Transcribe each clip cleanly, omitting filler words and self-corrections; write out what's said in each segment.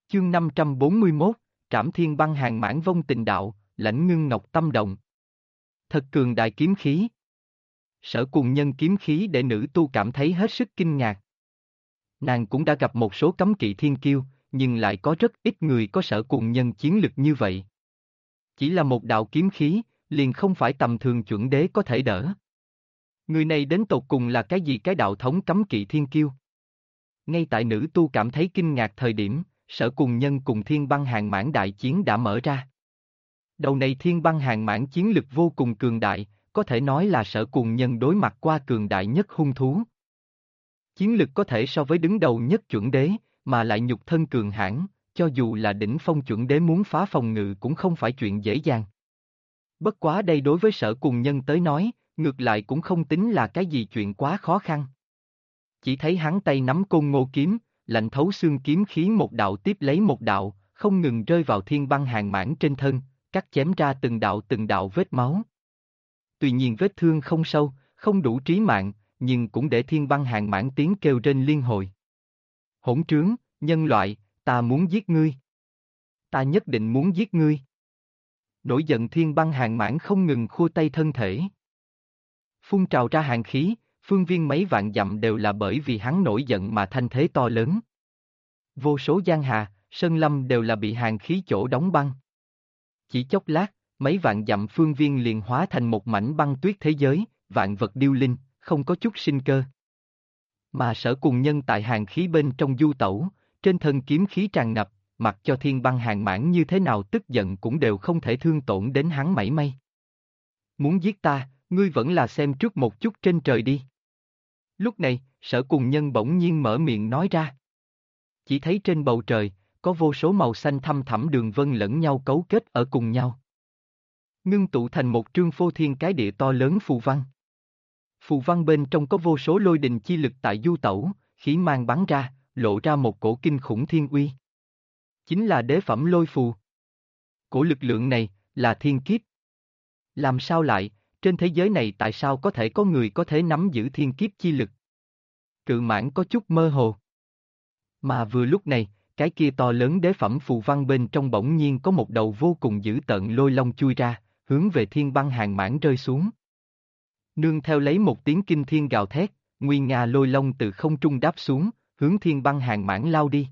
Chương 541, Trảm Thiên Băng Hàng Mãn Vong Tình Đạo, Lãnh Ngưng Ngọc Tâm Động. Thật cường đại kiếm khí. Sở Cùng Nhân kiếm khí để nữ tu cảm thấy hết sức kinh ngạc. Nàng cũng đã gặp một số cấm kỵ thiên kiêu, nhưng lại có rất ít người có Sở Cùng Nhân chiến lực như vậy. Chỉ là một đạo kiếm khí, liền không phải tầm thường chuẩn đế có thể đỡ. Người này đến tột cùng là cái gì, cái đạo thống cấm kỵ thiên kiêu? Ngay tại nữ tu cảm thấy kinh ngạc thời điểm, Sở Cùng Nhân cùng Thiên Băng Hàng Mãn đại chiến đã mở ra. Đầu này Thiên Băng Hàng Mãn chiến lực vô cùng cường đại, có thể nói là Sở Cùng Nhân đối mặt qua cường đại nhất hung thú. Chiến lực có thể so với đứng đầu nhất chuẩn đế, mà lại nhục thân cường hãn, cho dù là đỉnh phong chuẩn đế muốn phá phòng ngự cũng không phải chuyện dễ dàng. Bất quá đây đối với Sở Cùng Nhân tới nói, ngược lại cũng không tính là cái gì chuyện quá khó khăn. Chỉ thấy hắn tay nắm Côn Ngô kiếm, lạnh thấu xương kiếm khí một đạo tiếp lấy một đạo, không ngừng rơi vào Thiên Băng Hàng Mãn trên thân, cắt chém ra từng đạo vết máu. Tuy nhiên vết thương không sâu, không đủ trí mạng, nhưng cũng để Thiên Băng Hàng Mãn tiếng kêu rên liên hồi. Hỗn trướng, nhân loại, ta muốn giết ngươi. Ta nhất định muốn giết ngươi. Nổi giận Thiên Băng Hàng Mãn không ngừng khua tay thân thể. Phun trào ra hàng khí, phương viên mấy vạn dặm đều là bởi vì hắn nổi giận mà thanh thế to lớn. Vô số giang hà, sơn lâm đều là bị hàng khí chỗ đóng băng. Chỉ chốc lát, mấy vạn dặm phương viên liền hóa thành một mảnh băng tuyết thế giới, vạn vật điêu linh, không có chút sinh cơ. Mà Sở Cùng Nhân tại hàng khí bên trong du tẩu, trên thân kiếm khí tràn ngập, mặc cho Thiên Băng Hàng Mãn như thế nào tức giận cũng đều không thể thương tổn đến hắn mảy may. Muốn giết ta, ngươi vẫn là xem trước một chút trên trời đi. Lúc này, Sở Cùng Nhân bỗng nhiên mở miệng nói ra. Chỉ thấy trên bầu trời, có vô số màu xanh thăm thẳm đường vân lẫn nhau cấu kết ở cùng nhau. Ngưng tụ thành một trương phô thiên cái địa to lớn phù văn. Phù văn bên trong có vô số lôi đình chi lực tại du tẩu, khí mang bắn ra, lộ ra một cổ kinh khủng thiên uy. Chính là đế phẩm lôi phù. Cổ lực lượng này, là thiên kiếp. Làm sao lại, trên thế giới này tại sao có thể có người có thể nắm giữ thiên kiếp chi lực? Cự Mãn có chút mơ hồ. Mà vừa lúc này, cái kia to lớn đế phẩm phù văn bên trong bỗng nhiên có một đầu vô cùng dữ tợn lôi long chui ra, hướng về Thiên Băng Hàng Mãn rơi xuống. Nương theo lấy một tiếng kinh thiên gào thét, nguy nga lôi long từ không trung đáp xuống, hướng Thiên Băng Hàng Mãn lao đi.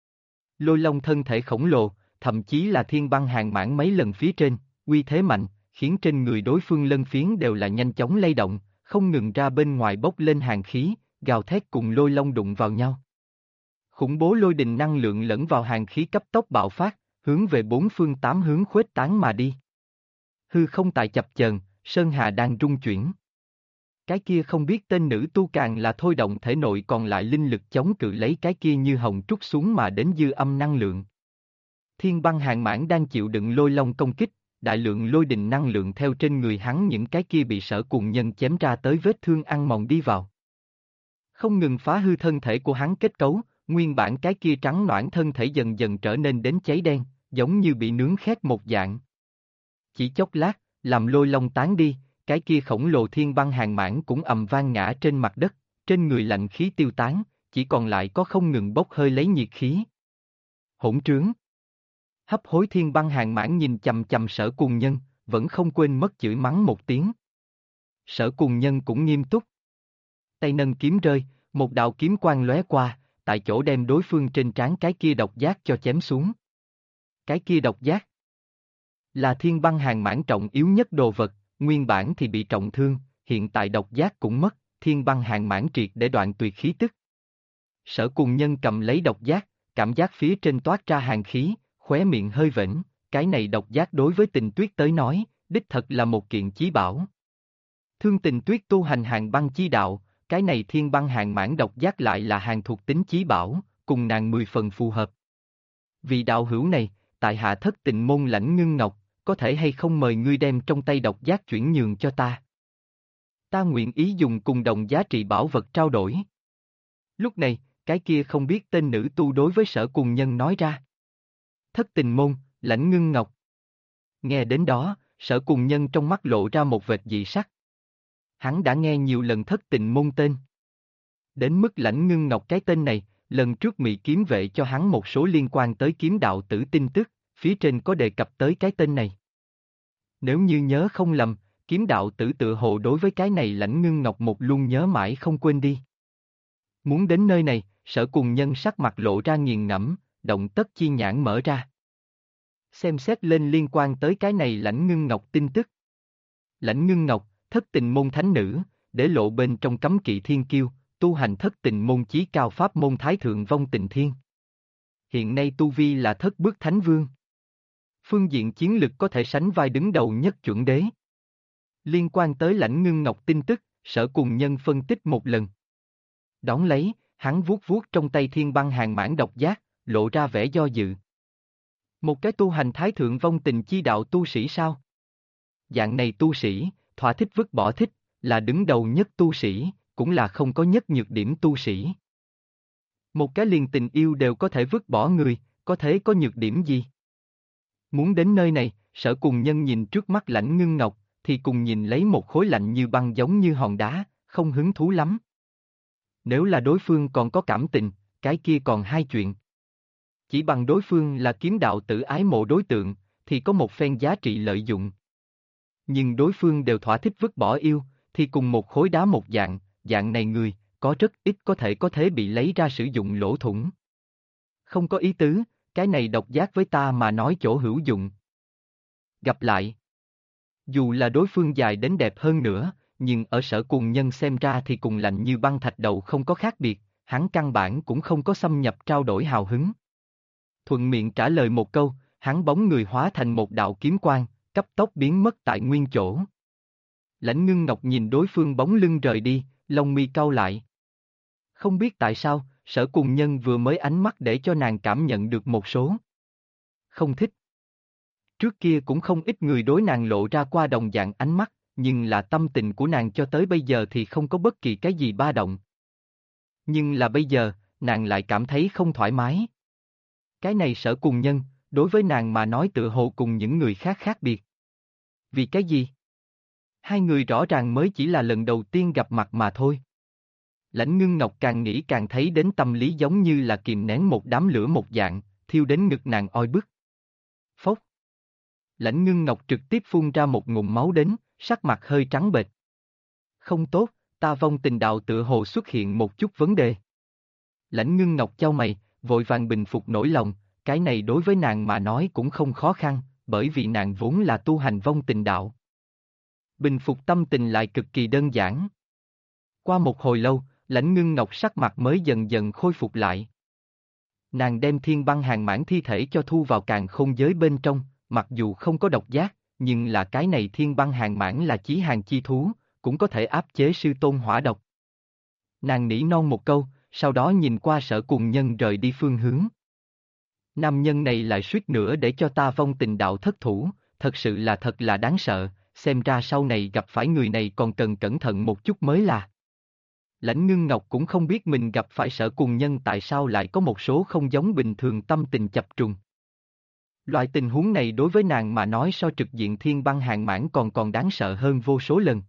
Lôi long thân thể khổng lồ, thậm chí là Thiên Băng Hàng Mãn mấy lần phía trên, uy thế mạnh, khiến trên người đối phương lân phiến đều là nhanh chóng lay động, không ngừng ra bên ngoài bốc lên hàng khí, gào thét cùng lôi long đụng vào nhau. Khủng bố lôi đình năng lượng lẫn vào hàng khí cấp tốc bạo phát, hướng về bốn phương tám hướng khuếch tán mà đi. Hư không tại chập chờn, sơn hà đang rung chuyển. Cái kia không biết tên nữ tu càng là thôi động thể nội còn lại linh lực chống cự lấy cái kia như hồng trút xuống mà đến dư âm năng lượng. Thiên Băng Hàng Mãn đang chịu đựng lôi long công kích, đại lượng lôi đình năng lượng theo trên người hắn những cái kia bị Sở Cùng Nhân chém ra tới vết thương ăn mòn đi vào. Không ngừng phá hư thân thể của hắn kết cấu, nguyên bản cái kia trắng nõn thân thể dần dần trở nên đến cháy đen, giống như bị nướng khét một dạng. Chỉ chốc lát, làm lôi long tán đi, cái kia khổng lồ Thiên Băng Hàng Mãn cũng ầm vang ngã trên mặt đất, trên người lạnh khí tiêu tán, chỉ còn lại có không ngừng bốc hơi lấy nhiệt khí. Hỗn trướng. Hấp hối Thiên Băng Hàng Mãn nhìn chằm chằm Sở Cùng Nhân, vẫn không quên mất chửi mắng một tiếng. Sở Cùng Nhân cũng nghiêm túc. Tay nâng kiếm rơi, một đạo kiếm quang lóe qua, tại chỗ đem đối phương trên trán cái kia độc giác cho chém xuống. Cái kia độc giác là Thiên Băng Hàng Mãn trọng yếu nhất đồ vật, nguyên bản thì bị trọng thương, hiện tại độc giác cũng mất, Thiên Băng Hàng Mãn triệt để đoạn tuyệt khí tức. Sở Cùng Nhân cầm lấy độc giác, cảm giác phía trên toát ra hàng khí, khóe miệng hơi vểnh, cái này độc giác đối với Tình Tuyết tới nói, đích thật là một kiện chí bảo. Thương Tình Tuyết tu hành hàng băng chi đạo, cái này Thiên Băng Hàng Mãn độc giác lại là hàng thuộc tính chí bảo, cùng nàng 10 phần phù hợp. Vì đạo hữu này, tại hạ Thất Tình môn Lãnh Ngưng Ngọc, có thể hay không mời ngươi đem trong tay độc giác chuyển nhường cho ta? Ta nguyện ý dùng cùng đồng giá trị bảo vật trao đổi. Lúc này, cái kia không biết tên nữ tu đối với Sở Cùng Nhân nói ra. Thất Tình môn, Lãnh Ngưng Ngọc. Nghe đến đó, Sở Cùng Nhân trong mắt lộ ra một vệt dị sắc. Hắn đã nghe nhiều lần Thất Tình môn tên. Đến mức Lãnh Ngưng Ngọc cái tên này, lần trước Mị kiếm vệ cho hắn một số liên quan tới kiếm đạo tử tin tức, phía trên có đề cập tới cái tên này. Nếu như nhớ không lầm, kiếm đạo tử tựa hồ đối với cái này Lãnh Ngưng Ngọc một luôn nhớ mãi không quên đi. Muốn đến nơi này, Sở Cùng Nhân sắc mặt lộ ra nghiền ngẫm, động tất chi nhãn mở ra. Xem xét lên liên quan tới cái này Lãnh Ngưng Ngọc tin tức. Lãnh Ngưng Ngọc, thất tình môn thánh nữ, để lộ bên trong cấm kỵ thiên kiêu, tu hành thất tình môn chí cao pháp môn thái thượng vong tình thiên. Hiện nay tu vi là thất bước thánh vương. Phương diện chiến lực có thể sánh vai đứng đầu nhất chuẩn đế. Liên quan tới Lãnh Ngưng Ngọc tin tức, Sở Cùng Nhân phân tích một lần. Đón lấy, hắn vuốt vuốt trong tay thiên băng hàng mãn độc giác, lộ ra vẻ do dự. Một cái tu hành thái thượng vong tình chi đạo tu sĩ sao? Dạng này tu sĩ, thỏa thích vứt bỏ thích, là đứng đầu nhất tu sĩ, cũng là không có nhất nhược điểm tu sĩ. Một cái liền tình yêu đều có thể vứt bỏ người, có thể có nhược điểm gì? Muốn đến nơi này, Sở Cùng Nhân nhìn trước mắt Lãnh Ngưng Ngọc, thì cùng nhìn lấy một khối lạnh như băng giống như hòn đá, không hứng thú lắm. Nếu là đối phương còn có cảm tình, cái kia còn hai chuyện. Chỉ bằng đối phương là kiếm đạo tử ái mộ đối tượng, thì có một phen giá trị lợi dụng. Nhưng đối phương đều thỏa thích vứt bỏ yêu, thì cùng một khối đá một dạng, dạng này người, có rất ít có thể bị lấy ra sử dụng lỗ thủng. Không có ý tứ, cái này độc giác với ta mà nói chỗ hữu dụng. Gặp lại. Dù là đối phương dài đến đẹp hơn nữa, nhưng ở Sở Cùng Nhân xem ra thì cùng lạnh như băng thạch đầu không có khác biệt, hắn căn bản cũng không có xâm nhập trao đổi hào hứng. Thuận miệng trả lời một câu, hắn bóng người hóa thành một đạo kiếm quang, cấp tốc biến mất tại nguyên chỗ. Lãnh Ngưng Ngọc nhìn đối phương bóng lưng rời đi, lông mi cau lại. Không biết tại sao, Sở Cùng Nhân vừa mới ánh mắt để cho nàng cảm nhận được một số không thích. Trước kia cũng không ít người đối nàng lộ ra qua đồng dạng ánh mắt, nhưng là tâm tình của nàng cho tới bây giờ thì không có bất kỳ cái gì ba động. Nhưng là bây giờ, nàng lại cảm thấy không thoải mái. Cái này Sở Cùng Nhân, đối với nàng mà nói tựa hồ cùng những người khác khác biệt. Vì cái gì? Hai người rõ ràng mới chỉ là lần đầu tiên gặp mặt mà thôi. Lãnh Ngưng Ngọc càng nghĩ càng thấy đến tâm lý giống như là kìm nén một đám lửa một dạng, thiêu đến ngực nàng oi bức. Phốc. Lãnh Ngưng Ngọc trực tiếp phun ra một ngụm máu đến, sắc mặt hơi trắng bệch. Không tốt, ta vong tình đạo tựa hồ xuất hiện một chút vấn đề. Lãnh Ngưng Ngọc chau mày, vội vàng bình phục nỗi lòng, cái này đối với nàng mà nói cũng không khó khăn, bởi vì nàng vốn là tu hành vong tình đạo. Bình phục tâm tình lại cực kỳ đơn giản. Qua một hồi lâu, Lãnh Ngưng Ngọc sắc mặt mới dần dần khôi phục lại. Nàng đem thiên băng hàng mãn thi thể cho thu vào càn khôn giới bên trong, mặc dù không có độc giác, nhưng là cái này thiên băng hàng mãn là chí hàng chi thú, cũng có thể áp chế sư tôn hỏa độc. Nàng nỉ non một câu, sau đó nhìn qua Sở Cùng Nhân rời đi phương hướng. Nam nhân này lại suýt nữa để cho ta vong tình đạo thất thủ, thật sự là thật là đáng sợ, xem ra sau này gặp phải người này còn cần cẩn thận một chút mới là. Lãnh Ngưng Ngọc cũng không biết mình gặp phải Sở Cùng Nhân tại sao lại có một số không giống bình thường tâm tình chập trùng. Loại tình huống này đối với nàng mà nói so trực diện thiên băng hàng mãn còn đáng sợ hơn vô số lần.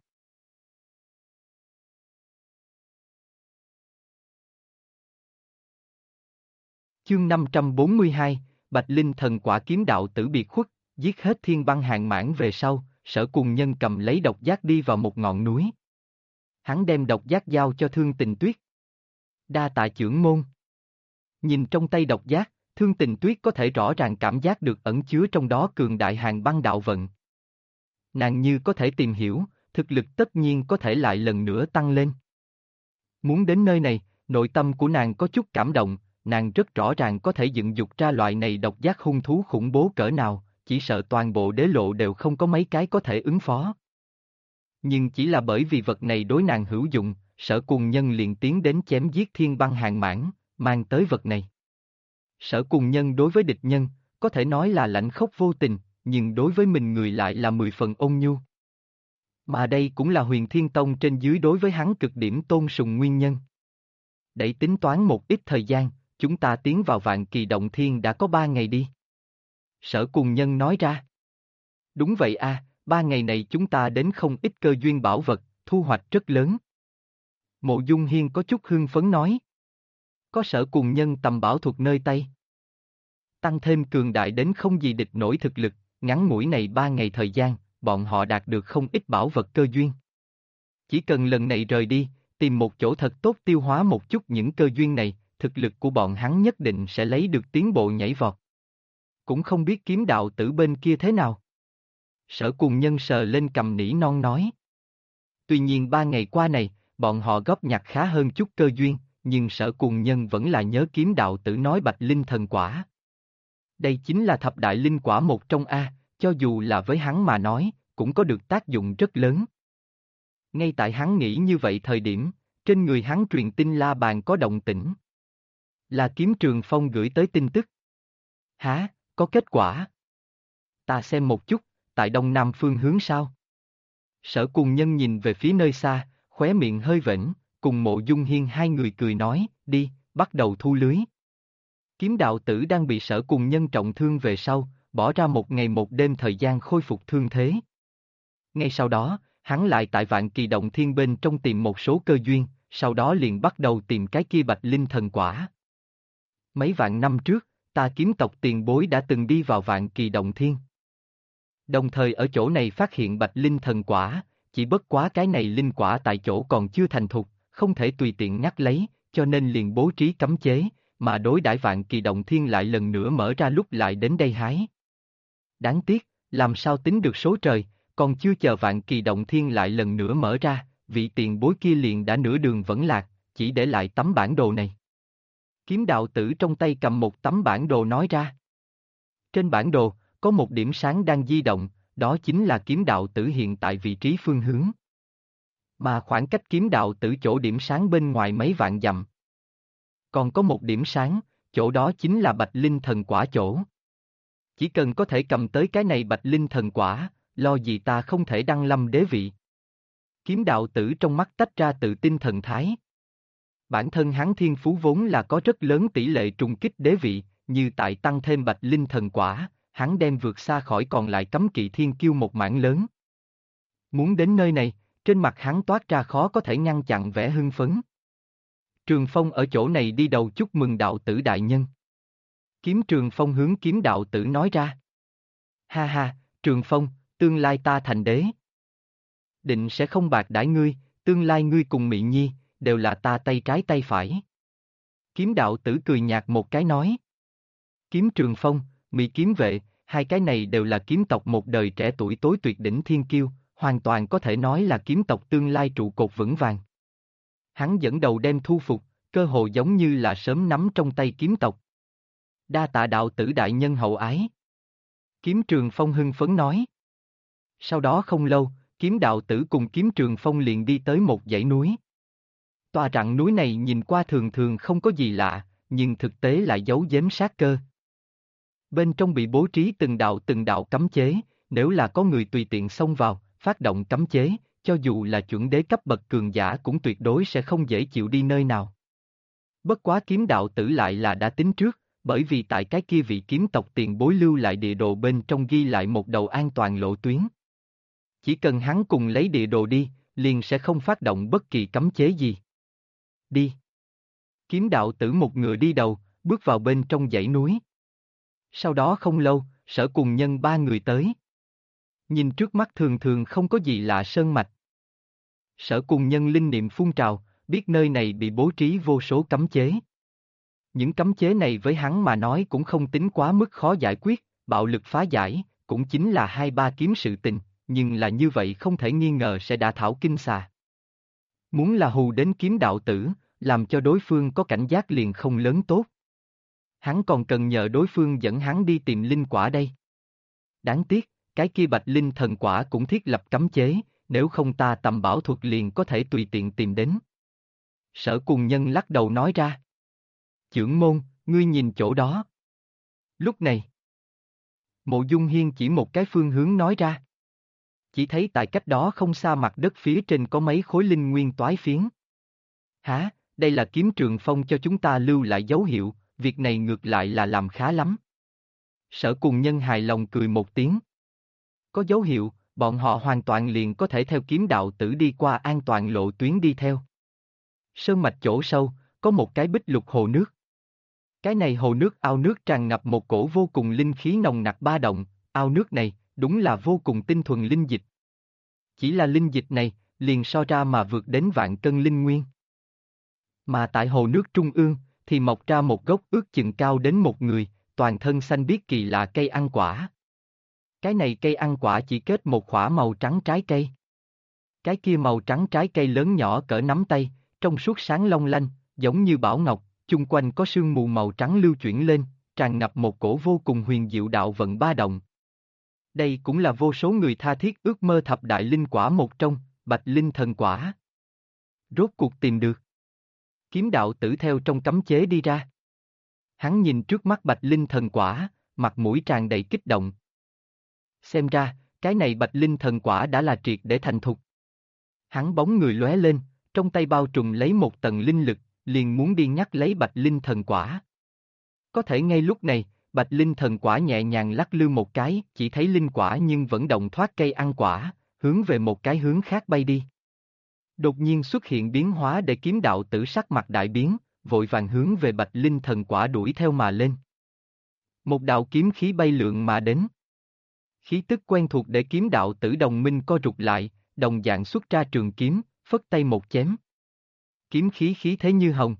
Chương 542, Bạch Linh thần quả kiếm đạo tử biệt khuất, giết hết thiên băng hàng mãn về sau, Sở Cùng Nhân cầm lấy độc giác đi vào một ngọn núi. Hắn đem độc giác giao cho Thương Tình Tuyết. Đa tạ chưởng môn. Nhìn trong tay độc giác, Thương Tình Tuyết có thể rõ ràng cảm giác được ẩn chứa trong đó cường đại hàng băng đạo vận. Nàng như có thể tìm hiểu, thực lực tất nhiên có thể lại lần nữa tăng lên. Muốn đến nơi này, nội tâm của nàng có chút cảm động, nàng rất rõ ràng có thể dựng dục ra loại này độc giác hung thú khủng bố cỡ nào, chỉ sợ toàn bộ đế lộ đều không có mấy cái có thể ứng phó. Nhưng chỉ là bởi vì vật này đối nàng hữu dụng, Sở Cùng Nhân liền tiến đến chém giết thiên băng hàng mãn, mang tới vật này. Sở Cùng Nhân đối với địch nhân, có thể nói là lạnh khốc vô tình, nhưng đối với mình người lại là 10 phần ôn nhu. Mà đây cũng là Huyền Thiên Tông trên dưới đối với hắn cực điểm tôn sùng nguyên nhân. Để tính toán một ít thời gian, chúng ta tiến vào Vạn Kỳ Động Thiên đã có 3 ngày đi. Sở Cùng Nhân nói ra. Đúng vậy a, 3 ngày này chúng ta đến không ít cơ duyên bảo vật, thu hoạch rất lớn. Mộ Dung Hiên có chút hưng phấn nói. Có Sở Cùng Nhân tầm bảo thuật nơi tay. Tăng thêm cường đại đến không gì địch nổi thực lực, ngắn ngủi này 3 ngày thời gian, bọn họ đạt được không ít bảo vật cơ duyên. Chỉ cần lần này rời đi, tìm một chỗ thật tốt tiêu hóa một chút những cơ duyên này, thực lực của bọn hắn nhất định sẽ lấy được tiến bộ nhảy vọt. Cũng không biết kiếm đạo tử bên kia thế nào. Sở Cùng Nhân sờ lên cầm nỉ non nói. Tuy nhiên 3 ngày qua này, bọn họ góp nhặt khá hơn chút cơ duyên, nhưng Sở Cùng Nhân vẫn là nhớ kiếm đạo tử nói Bạch Linh thần quả. Đây chính là thập đại linh quả một trong A, cho dù là với hắn mà nói, cũng có được tác dụng rất lớn. Ngay tại hắn nghĩ như vậy thời điểm, trên người hắn truyền tin la bàn có động tĩnh. Là Kiếm Trường Phong gửi tới tin tức. Hả, có kết quả. Ta xem một chút, tại đông nam phương hướng sao? Sở Cùng Nhân nhìn về phía nơi xa, khóe miệng hơi vểnh, cùng Mộ Dung Hiên hai người cười nói, đi, bắt đầu thu lưới. Kiếm đạo tử đang bị Sở Cùng Nhân trọng thương về sau, bỏ ra một ngày một đêm thời gian khôi phục thương thế. Ngay sau đó, hắn lại tại Vạn Kỳ Động Thiên bên trong tìm một số cơ duyên, sau đó liền bắt đầu tìm cái kia Bạch Linh thần quả. Mấy vạn năm trước, ta kiếm tộc tiền bối đã từng đi vào Vạn Kỳ Động Thiên. Đồng thời ở chỗ này phát hiện Bạch Linh thần quả, chỉ bất quá cái này linh quả tại chỗ còn chưa thành thục, không thể tùy tiện nhắc lấy, cho nên liền bố trí cấm chế, mà đối đãi Vạn Kỳ Động Thiên lại lần nữa mở ra lúc lại đến đây hái. Đáng tiếc, làm sao tính được số trời, còn chưa chờ Vạn Kỳ Động Thiên lại lần nữa mở ra, vị tiền bối kia liền đã nửa đường vẫn lạc, chỉ để lại tấm bản đồ này. Kiếm đạo tử trong tay cầm một tấm bản đồ nói ra. Trên bản đồ, có một điểm sáng đang di động, đó chính là kiếm đạo tử hiện tại vị trí phương hướng. Mà khoảng cách kiếm đạo tử chỗ điểm sáng bên ngoài mấy vạn dặm. Còn có một điểm sáng, chỗ đó chính là Bạch Linh thần quả chỗ. Chỉ cần có thể cầm tới cái này Bạch Linh thần quả, lo gì ta không thể đăng lâm đế vị. Kiếm đạo tử trong mắt tách ra tự tin thần thái. Bản thân hắn thiên phú vốn là có rất lớn tỷ lệ trùng kích đế vị, như tại tăng thêm Bạch Linh thần quả, hắn đem vượt xa khỏi còn lại cấm kỵ thiên kiêu một mảng lớn. Muốn đến nơi này, trên mặt hắn toát ra khó có thể ngăn chặn vẻ hưng phấn. Trường Phong ở chỗ này đi đầu chúc mừng đạo tử đại nhân. Kiếm Trường Phong hướng kiếm đạo tử nói ra. Ha ha, Trường Phong, tương lai ta thành đế. Định sẽ không bạc đãi ngươi, tương lai ngươi cùng Mị Nhi, đều là ta tay trái tay phải. Kiếm đạo tử cười nhạt một cái nói. Kiếm Trường Phong, Mị Kiếm Vệ, hai cái này đều là kiếm tộc một đời trẻ tuổi tối tuyệt đỉnh thiên kiêu, hoàn toàn có thể nói là kiếm tộc tương lai trụ cột vững vàng. Hắn dẫn đầu đem thu phục, cơ hồ giống như là sớm nắm trong tay kiếm tộc. Đa tạ đạo tử đại nhân hậu ái. Kiếm Trường Phong hưng phấn nói. Sau đó không lâu, kiếm đạo tử cùng kiếm Trường Phong liền đi tới một dãy núi. Tòa rặng núi này nhìn qua thường thường không có gì lạ, nhưng thực tế lại giấu giếm sát cơ. Bên trong bị bố trí từng đạo cấm chế, nếu là có người tùy tiện xông vào, phát động cấm chế, cho dù là chuẩn đế cấp bậc cường giả cũng tuyệt đối sẽ không dễ chịu đi nơi nào. Bất quá kiếm đạo tử lại là đã tính trước, bởi vì tại cái kia vị kiếm tộc tiền bối lưu lại địa đồ bên trong ghi lại một đầu an toàn lộ tuyến. Chỉ cần hắn cùng lấy địa đồ đi, liền sẽ không phát động bất kỳ cấm chế gì. Đi. Kiếm đạo tử một ngựa đi đầu, bước vào bên trong dãy núi. Sau đó không lâu, Sở Cùng Nhân ba người tới. Nhìn trước mắt thường thường không có gì lạ sơn mạch. Sở Cùng Nhân linh niệm phun trào, biết nơi này bị bố trí vô số cấm chế. Những cấm chế này với hắn mà nói cũng không tính quá mức khó giải quyết, bạo lực phá giải, cũng chính là 2-3 kiếm sự tình, nhưng là như vậy không thể nghi ngờ sẽ đả thảo kinh xà. Muốn là hù đến kiếm đạo tử, làm cho đối phương có cảnh giác liền không lớn tốt. Hắn còn cần nhờ đối phương dẫn hắn đi tìm linh quả đây. Đáng tiếc, cái kia Bạch Linh thần quả cũng thiết lập cấm chế, nếu không ta tầm bảo thuật liền có thể tùy tiện tìm đến. Sở Cùng Nhân lắc đầu nói ra. Chưởng môn, ngươi nhìn chỗ đó. Lúc này, Mộ Dung Hiên chỉ một cái phương hướng nói ra. Chỉ thấy tại cách đó không xa mặt đất phía trên có mấy khối linh nguyên toái phiến. Hả, đây là kiếm Trường Phong cho chúng ta lưu lại dấu hiệu, việc này ngược lại là làm khá lắm. Sở Cùng Nhân hài lòng cười một tiếng. Có dấu hiệu, bọn họ hoàn toàn liền có thể theo kiếm đạo tử đi qua an toàn lộ tuyến đi theo. Sơn mạch chỗ sâu, có một cái bích lục hồ nước. Cái này hồ nước ao nước tràn ngập một cổ vô cùng linh khí nồng nặc ba động, ao nước này, đúng là vô cùng tinh thuần linh dịch. Chỉ là linh dịch này, liền so ra mà vượt đến vạn cân linh nguyên. Mà tại hồ nước trung ương, thì mọc ra một gốc ước chừng cao đến một người, toàn thân xanh biếc kỳ lạ cây ăn quả. Cái này cây ăn quả chỉ kết một quả màu trắng trái cây. Cái kia màu trắng trái cây lớn nhỏ cỡ nắm tay, trong suốt sáng long lanh, giống như bảo ngọc, chung quanh có sương mù màu trắng lưu chuyển lên, tràn ngập một cổ vô cùng huyền diệu đạo vận ba động. Đây cũng là vô số người tha thiết ước mơ thập đại linh quả một trong, Bạch Linh Thần Quả. Rốt cuộc tìm được. Kiếm đạo tử theo trong cấm chế đi ra. Hắn nhìn trước mắt Bạch Linh Thần Quả, mặt mũi tràn đầy kích động. Xem ra, cái này Bạch Linh Thần Quả đã là triệt để thành thục. Hắn bóng người lóe lên, trong tay bao trùm lấy một tầng linh lực, liền muốn đi nhắc lấy Bạch Linh Thần Quả. Có thể ngay lúc này, Bạch Linh Thần Quả nhẹ nhàng lắc lư một cái, chỉ thấy linh quả nhưng vẫn động thoát cây ăn quả, hướng về một cái hướng khác bay đi. Đột nhiên xuất hiện biến hóa để kiếm đạo tử sắc mặt đại biến, vội vàng hướng về Bạch Linh Thần Quả đuổi theo mà lên. Một đạo kiếm khí bay lượn mà đến. Khí tức quen thuộc để kiếm đạo tử đồng minh co rụt lại, đồng dạng xuất ra trường kiếm, phất tay một chém. Kiếm khí khí thế như hồng.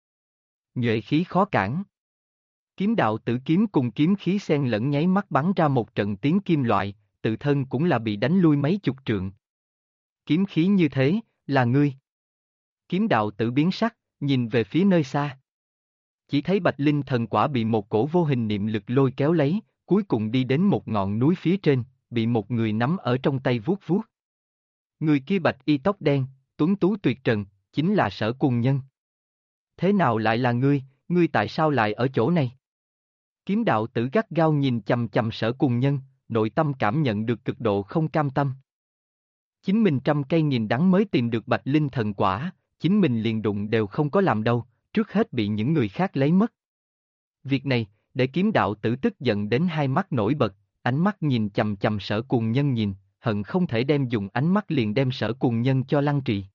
Nhuệ khí khó cản. Kiếm đạo tử kiếm cùng kiếm khí xen lẫn nháy mắt bắn ra một trận tiếng kim loại, tự thân cũng là bị đánh lui mấy chục trượng. Kiếm khí như thế, là ngươi. Kiếm đạo tử biến sắc, nhìn về phía nơi xa. Chỉ thấy Bạch Linh Thần Quả bị một cổ vô hình niệm lực lôi kéo lấy, cuối cùng đi đến một ngọn núi phía trên, bị một người nắm ở trong tay vuốt vuốt. Người kia bạch y tóc đen, tuấn tú tuyệt trần, chính là Sở Cùng Nhân. Thế nào lại là ngươi tại sao lại ở chỗ này? Kiếm đạo tử gắt gao nhìn chằm chằm Sở Cùng Nhân, nội tâm cảm nhận được cực độ không cam tâm. Chính mình trăm cây nghìn đắng mới tìm được Bạch Linh Thần Quả, chính mình liền đụng đều không có làm đâu, trước hết bị những người khác lấy mất. Việc này, để kiếm đạo tử tức giận đến hai mắt nổi bật, ánh mắt nhìn chằm chằm Sở Cùng Nhân nhìn, hận không thể đem dùng ánh mắt liền đem Sở Cùng Nhân cho lăng trì.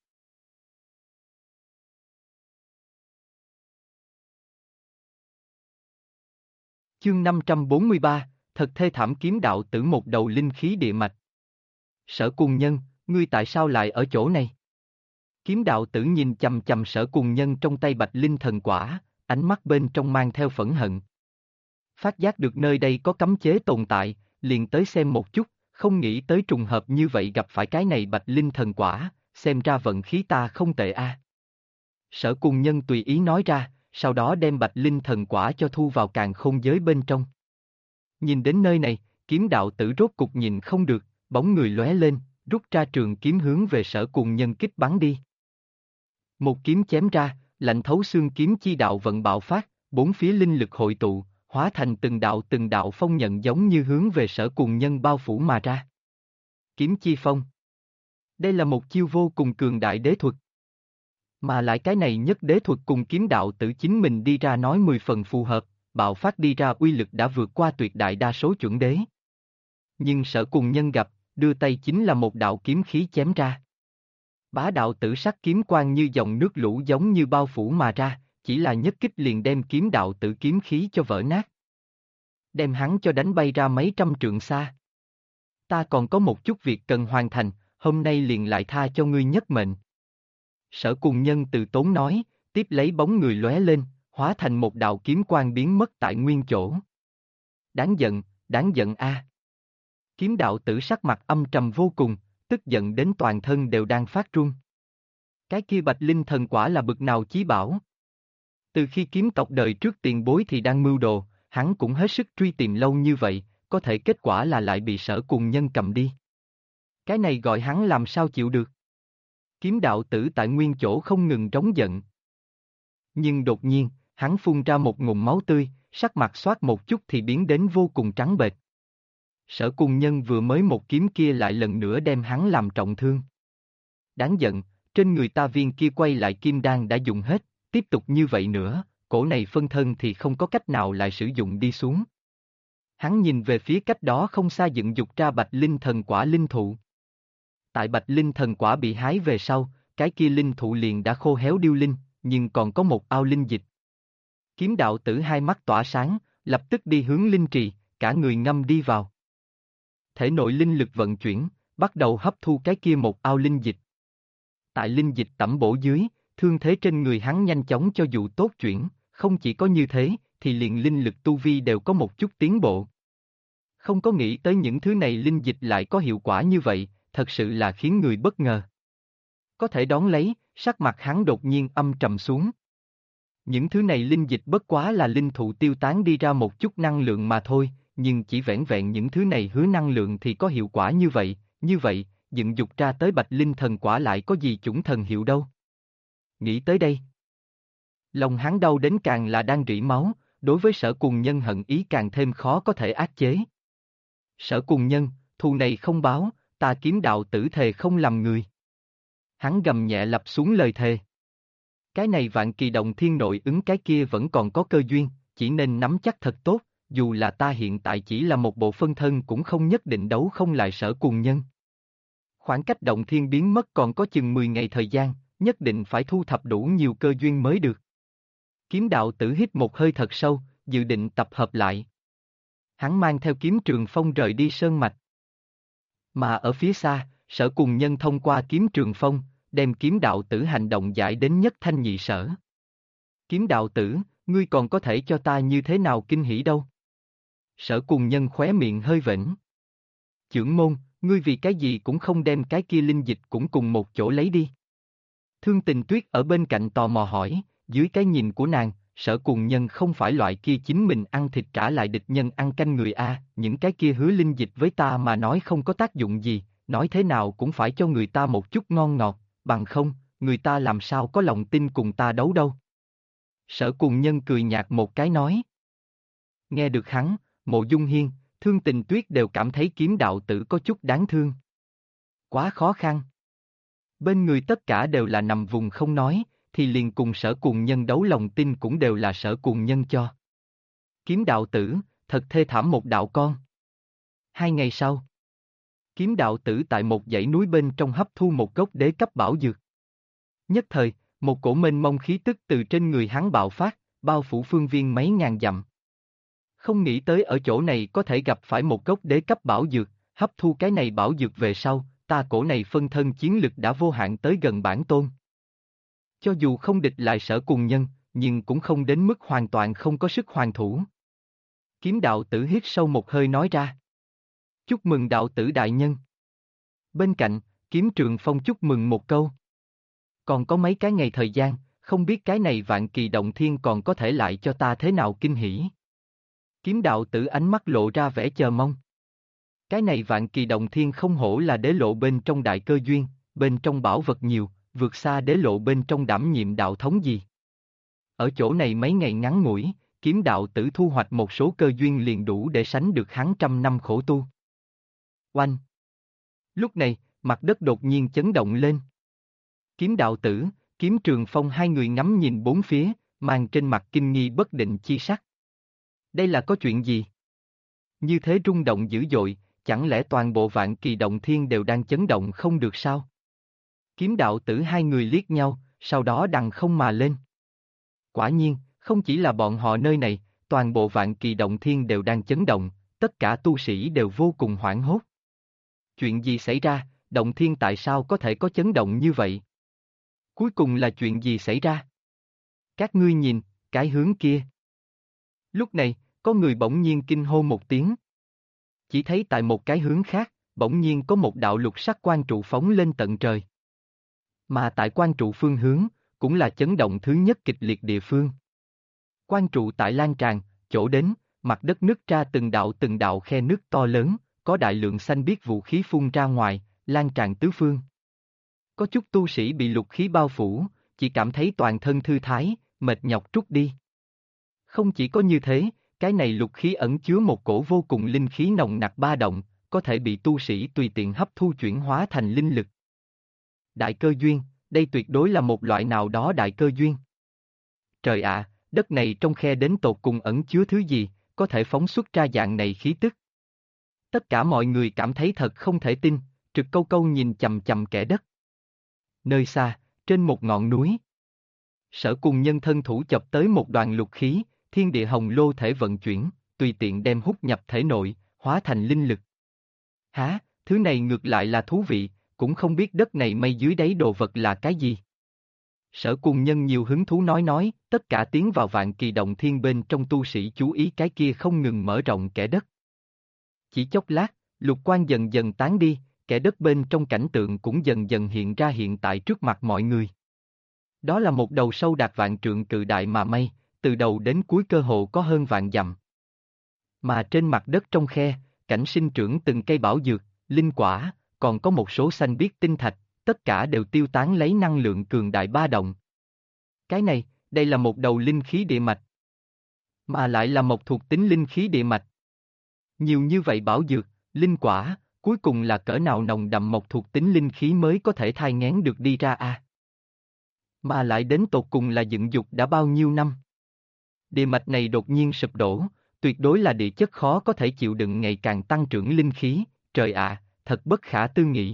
Chương 543, thật thê thảm kiếm đạo tử một đầu linh khí địa mạch. Sở Cùng Nhân, ngươi tại sao lại ở chỗ này? Kiếm đạo tử nhìn chằm chằm Sở Cùng Nhân trong tay Bạch Linh Thần Quả, ánh mắt bên trong mang theo phẫn hận. Phát giác được nơi đây có cấm chế tồn tại, liền tới xem một chút, không nghĩ tới trùng hợp như vậy gặp phải cái này Bạch Linh Thần Quả, xem ra vận khí ta không tệ a. Sở Cùng Nhân tùy ý nói ra, sau đó đem Bạch Linh Thần Quả cho thu vào càn khôn giới bên trong. Nhìn đến nơi này, kiếm đạo tử rốt cục nhìn không được, bóng người lóe lên, rút ra trường kiếm hướng về Sở Cùng Nhân kích bắn đi. Một kiếm chém ra, lạnh thấu xương kiếm chi đạo vận bạo phát, bốn phía linh lực hội tụ, hóa thành từng đạo phong nhận giống như hướng về Sở Cùng Nhân bao phủ mà ra. Kiếm chi phong. Đây là một chiêu vô cùng cường đại đế thuật. Mà lại cái này nhất đế thuật cùng kiếm đạo tử chính mình đi ra nói 10 phần phù hợp, bạo phát đi ra uy lực đã vượt qua tuyệt đại đa số chuẩn đế. Nhưng Sở Cùng Nhân gặp, đưa tay chính là một đạo kiếm khí chém ra. Bá đạo tử sắc kiếm quang như dòng nước lũ giống như bao phủ mà ra, chỉ là nhất kích liền đem kiếm đạo tử kiếm khí cho vỡ nát. Đem hắn cho đánh bay ra mấy trăm trượng xa. Ta còn có một chút việc cần hoàn thành, hôm nay liền lại tha cho ngươi nhất mệnh. Sở Cùng Nhân từ tốn nói, tiếp lấy bóng người lóe lên, hóa thành một đạo kiếm quang biến mất tại nguyên chỗ. Đáng giận a. Kiếm đạo tử sắc mặt âm trầm vô cùng, tức giận đến toàn thân đều đang phát run. Cái kia Bạch Linh Thần Quả là bực nào chí bảo? Từ khi kiếm tộc đời trước tiền bối thì đang mưu đồ, hắn cũng hết sức truy tìm lâu như vậy, có thể kết quả là lại bị Sở Cùng Nhân cầm đi. Cái này gọi hắn làm sao chịu được? Kiếm đạo tử tại nguyên chỗ không ngừng trống giận. Nhưng đột nhiên, hắn phun ra một ngụm máu tươi, sắc mặt xoát một chút thì biến đến vô cùng trắng bệch. Sở Cùng Nhân vừa mới một kiếm kia lại lần nữa đem hắn làm trọng thương. Đáng giận, trên người ta viên kia quay lại kim đan đã dùng hết, tiếp tục như vậy nữa, cổ này phân thân thì không có cách nào lại sử dụng đi xuống. Hắn nhìn về phía cách đó không xa dựng dục ra Bạch Linh Thần Quả linh thụ. Tại Bạch Linh Thần Quả bị hái về sau, cái kia linh thụ liền đã khô héo điêu linh, nhưng còn có một ao linh dịch. Kiếm đạo tử hai mắt tỏa sáng, lập tức đi hướng linh trì, cả người ngâm đi vào. Thể nội linh lực vận chuyển, bắt đầu hấp thu cái kia một ao linh dịch. Tại linh dịch tẩm bổ dưới, thương thế trên người hắn nhanh chóng cho dù tốt chuyển, không chỉ có như thế, thì liền linh lực tu vi đều có một chút tiến bộ. Không có nghĩ tới những thứ này linh dịch lại có hiệu quả như vậy, thật sự là khiến người bất ngờ. Có thể đón lấy, sắc mặt hắn đột nhiên âm trầm xuống. Những thứ này linh dịch bất quá là linh thụ tiêu tán đi ra một chút năng lượng mà thôi, nhưng chỉ vẻn vẹn những thứ này hứa năng lượng thì có hiệu quả như vậy, dựng dục ra tới bạch linh thần quả lại có gì chủng thần hiệu đâu. Nghĩ tới đây, lòng hắn đau đến càng là đang rỉ máu, đối với Sở Cuồng Nhân hận ý càng thêm khó có thể áp chế. Sở Cuồng Nhân, thù này không báo, ta Kiếm đạo tử thề không làm người. Hắn gầm nhẹ lập xuống lời thề. Cái này Vạn Kỳ Động Thiên nội ứng cái kia vẫn còn có cơ duyên, chỉ nên nắm chắc thật tốt, dù là ta hiện tại chỉ là một bộ phân thân cũng không nhất định đấu không lại Sở Cuồng Nhân. Khoảng cách Động Thiên biến mất còn có chừng 10 ngày thời gian, nhất định phải thu thập đủ nhiều cơ duyên mới được. Kiếm đạo tử hít một hơi thật sâu, dự định tập hợp lại. Hắn mang theo kiếm trường phong rời đi sơn mạch. Mà ở phía xa, Sở Cuồng Nhân thông qua kiếm trường phong, đem kiếm đạo tử hành động giải đến nhất thanh nhị sở. Kiếm đạo tử, ngươi còn có thể cho ta như thế nào kinh hỉ đâu? Sở Cuồng Nhân khóe miệng hơi vểnh. Chưởng môn, ngươi vì cái gì cũng không đem cái kia linh dịch cũng cùng một chỗ lấy đi. Thương Tình Tuyết ở bên cạnh tò mò hỏi, dưới cái nhìn của nàng, Sở Cuồng Nhân không phải loại kia chính mình ăn thịt trả lại địch nhân ăn canh người a, những cái kia hứa linh dịch với ta mà nói không có tác dụng gì, nói thế nào cũng phải cho người ta một chút ngon ngọt, bằng không, người ta làm sao có lòng tin cùng ta đấu đâu. Sở Cuồng Nhân cười nhạt một cái nói. Nghe được hắn, Mộ Dung Hiên, Thương Tình Tuyết đều cảm thấy kiếm đạo tử có chút đáng thương. Quá khó khăn. Bên người tất cả đều là nằm vùng không nói, thì liền cùng Sở Cuồng Nhân đấu lòng tin cũng đều là Sở Cuồng Nhân cho. Kiếm đạo tử, thật thê thảm một đạo con. 2 ngày sau, kiếm đạo tử tại một dãy núi bên trong hấp thu một gốc đế cấp bảo dược. Nhất thời, một cổ mênh mông khí tức từ trên người hắn bạo phát, bao phủ phương viên mấy ngàn dặm. Không nghĩ tới ở chỗ này có thể gặp phải một gốc đế cấp bảo dược, hấp thu cái này bảo dược về sau, ta cổ này phân thân chiến lực đã vô hạn tới gần bản tôn. Cho dù không địch lại Sở Cuồng Nhân, nhưng cũng không đến mức hoàn toàn không có sức hoàn thủ. Kiếm đạo tử hít sâu một hơi nói ra. Chúc mừng đạo tử đại nhân. Bên cạnh, kiếm trường phong chúc mừng một câu. Còn có mấy cái ngày thời gian, không biết cái này Vạn Kỳ Động Thiên còn có thể lại cho ta thế nào kinh hỉ. Kiếm đạo tử ánh mắt lộ ra vẻ chờ mong. Cái này Vạn Kỳ Động Thiên không hổ là đế lộ bên trong đại cơ duyên, bên trong bảo vật nhiều, vượt xa đế lộ bên trong đảm nhiệm đạo thống gì. Ở chỗ này mấy ngày ngắn ngủi, kiếm đạo tử thu hoạch một số cơ duyên liền đủ để sánh được hắn trăm năm khổ tu. Oanh! Lúc này, mặt đất đột nhiên chấn động lên. Kiếm đạo tử, kiếm trường phong hai người ngắm nhìn bốn phía, mang trên mặt kinh nghi bất định chi sắc. Đây là có chuyện gì? Như thế rung động dữ dội, chẳng lẽ toàn bộ Vạn Kỳ Động Thiên đều đang chấn động không được sao? Kiếm đạo tử hai người liếc nhau, sau đó đằng không mà lên. Quả nhiên, không chỉ là bọn họ nơi này, toàn bộ Vạn Kỳ Động Thiên đều đang chấn động, tất cả tu sĩ đều vô cùng hoảng hốt. Chuyện gì xảy ra, Động Thiên tại sao có thể có chấn động như vậy? Cuối cùng là chuyện gì xảy ra? Các ngươi nhìn, cái hướng kia. Lúc này, có người bỗng nhiên kinh hô một tiếng. Chỉ thấy tại một cái hướng khác, bỗng nhiên có một đạo lục sắc quang trụ phóng lên tận trời. Mà tại quang trụ phương hướng, cũng là chấn động thứ nhất kịch liệt địa phương. Quang trụ tại lan tràn, chỗ đến, mặt đất nứt ra từng đạo khe nứt to lớn, có đại lượng xanh biếc vũ khí phun ra ngoài, lan tràn tứ phương. Có chút tu sĩ bị lục khí bao phủ, chỉ cảm thấy toàn thân thư thái, mệt nhọc trút đi. Không chỉ có như thế, cái này lục khí ẩn chứa một cổ vô cùng linh khí nồng nặc ba động, có thể bị tu sĩ tùy tiện hấp thu chuyển hóa thành linh lực. Đại cơ duyên, đây tuyệt đối là một loại nào đó đại cơ duyên. Trời ạ, đất này trong khe đến tột cùng ẩn chứa thứ gì, có thể phóng xuất ra dạng này khí tức. Tất cả mọi người cảm thấy thật không thể tin, trực câu câu nhìn chằm chằm kẻ đất. Nơi xa, trên một ngọn núi. Sở cùng nhân thân thủ chập tới một đoàn lục khí, thiên địa hồng lô thể vận chuyển, tùy tiện đem hút nhập thể nội, hóa thành linh lực. Hả, thứ này ngược lại là thú vị, cũng không biết đất này mây dưới đáy đồ vật là cái gì. Sở cùng nhân nhiều hứng thú nói, tất cả tiến vào Vạn Kỳ Động Thiên bên trong tu sĩ chú ý cái kia không ngừng mở rộng kẽ đất. Chỉ chốc lát, lục quang dần dần tán đi, kẽ đất bên trong cảnh tượng cũng dần dần hiện ra hiện tại trước mặt mọi người. Đó là một đầu sâu đạt vạn trượng cự đại mà mây, từ đầu đến cuối cơ hồ có hơn vạn dặm. Mà trên mặt đất trong khe, cảnh sinh trưởng từng cây bảo dược, linh quả, còn có một số xanh biếc tinh thạch, tất cả đều tiêu tán lấy năng lượng cường đại ba động. Cái này, đây là một đầu linh khí địa mạch. Mà lại là một thuộc tính linh khí địa mạch. Nhiều như vậy bảo dược, linh quả, cuối cùng là cỡ nào nồng đậm một thuộc tính linh khí mới có thể thai nghén được đi ra a? Mà lại đến tột cùng là dựng dục đã bao nhiêu năm? Địa mạch này đột nhiên sụp đổ, tuyệt đối là địa chất khó có thể chịu đựng ngày càng tăng trưởng linh khí, trời ạ, thật bất khả tư nghị.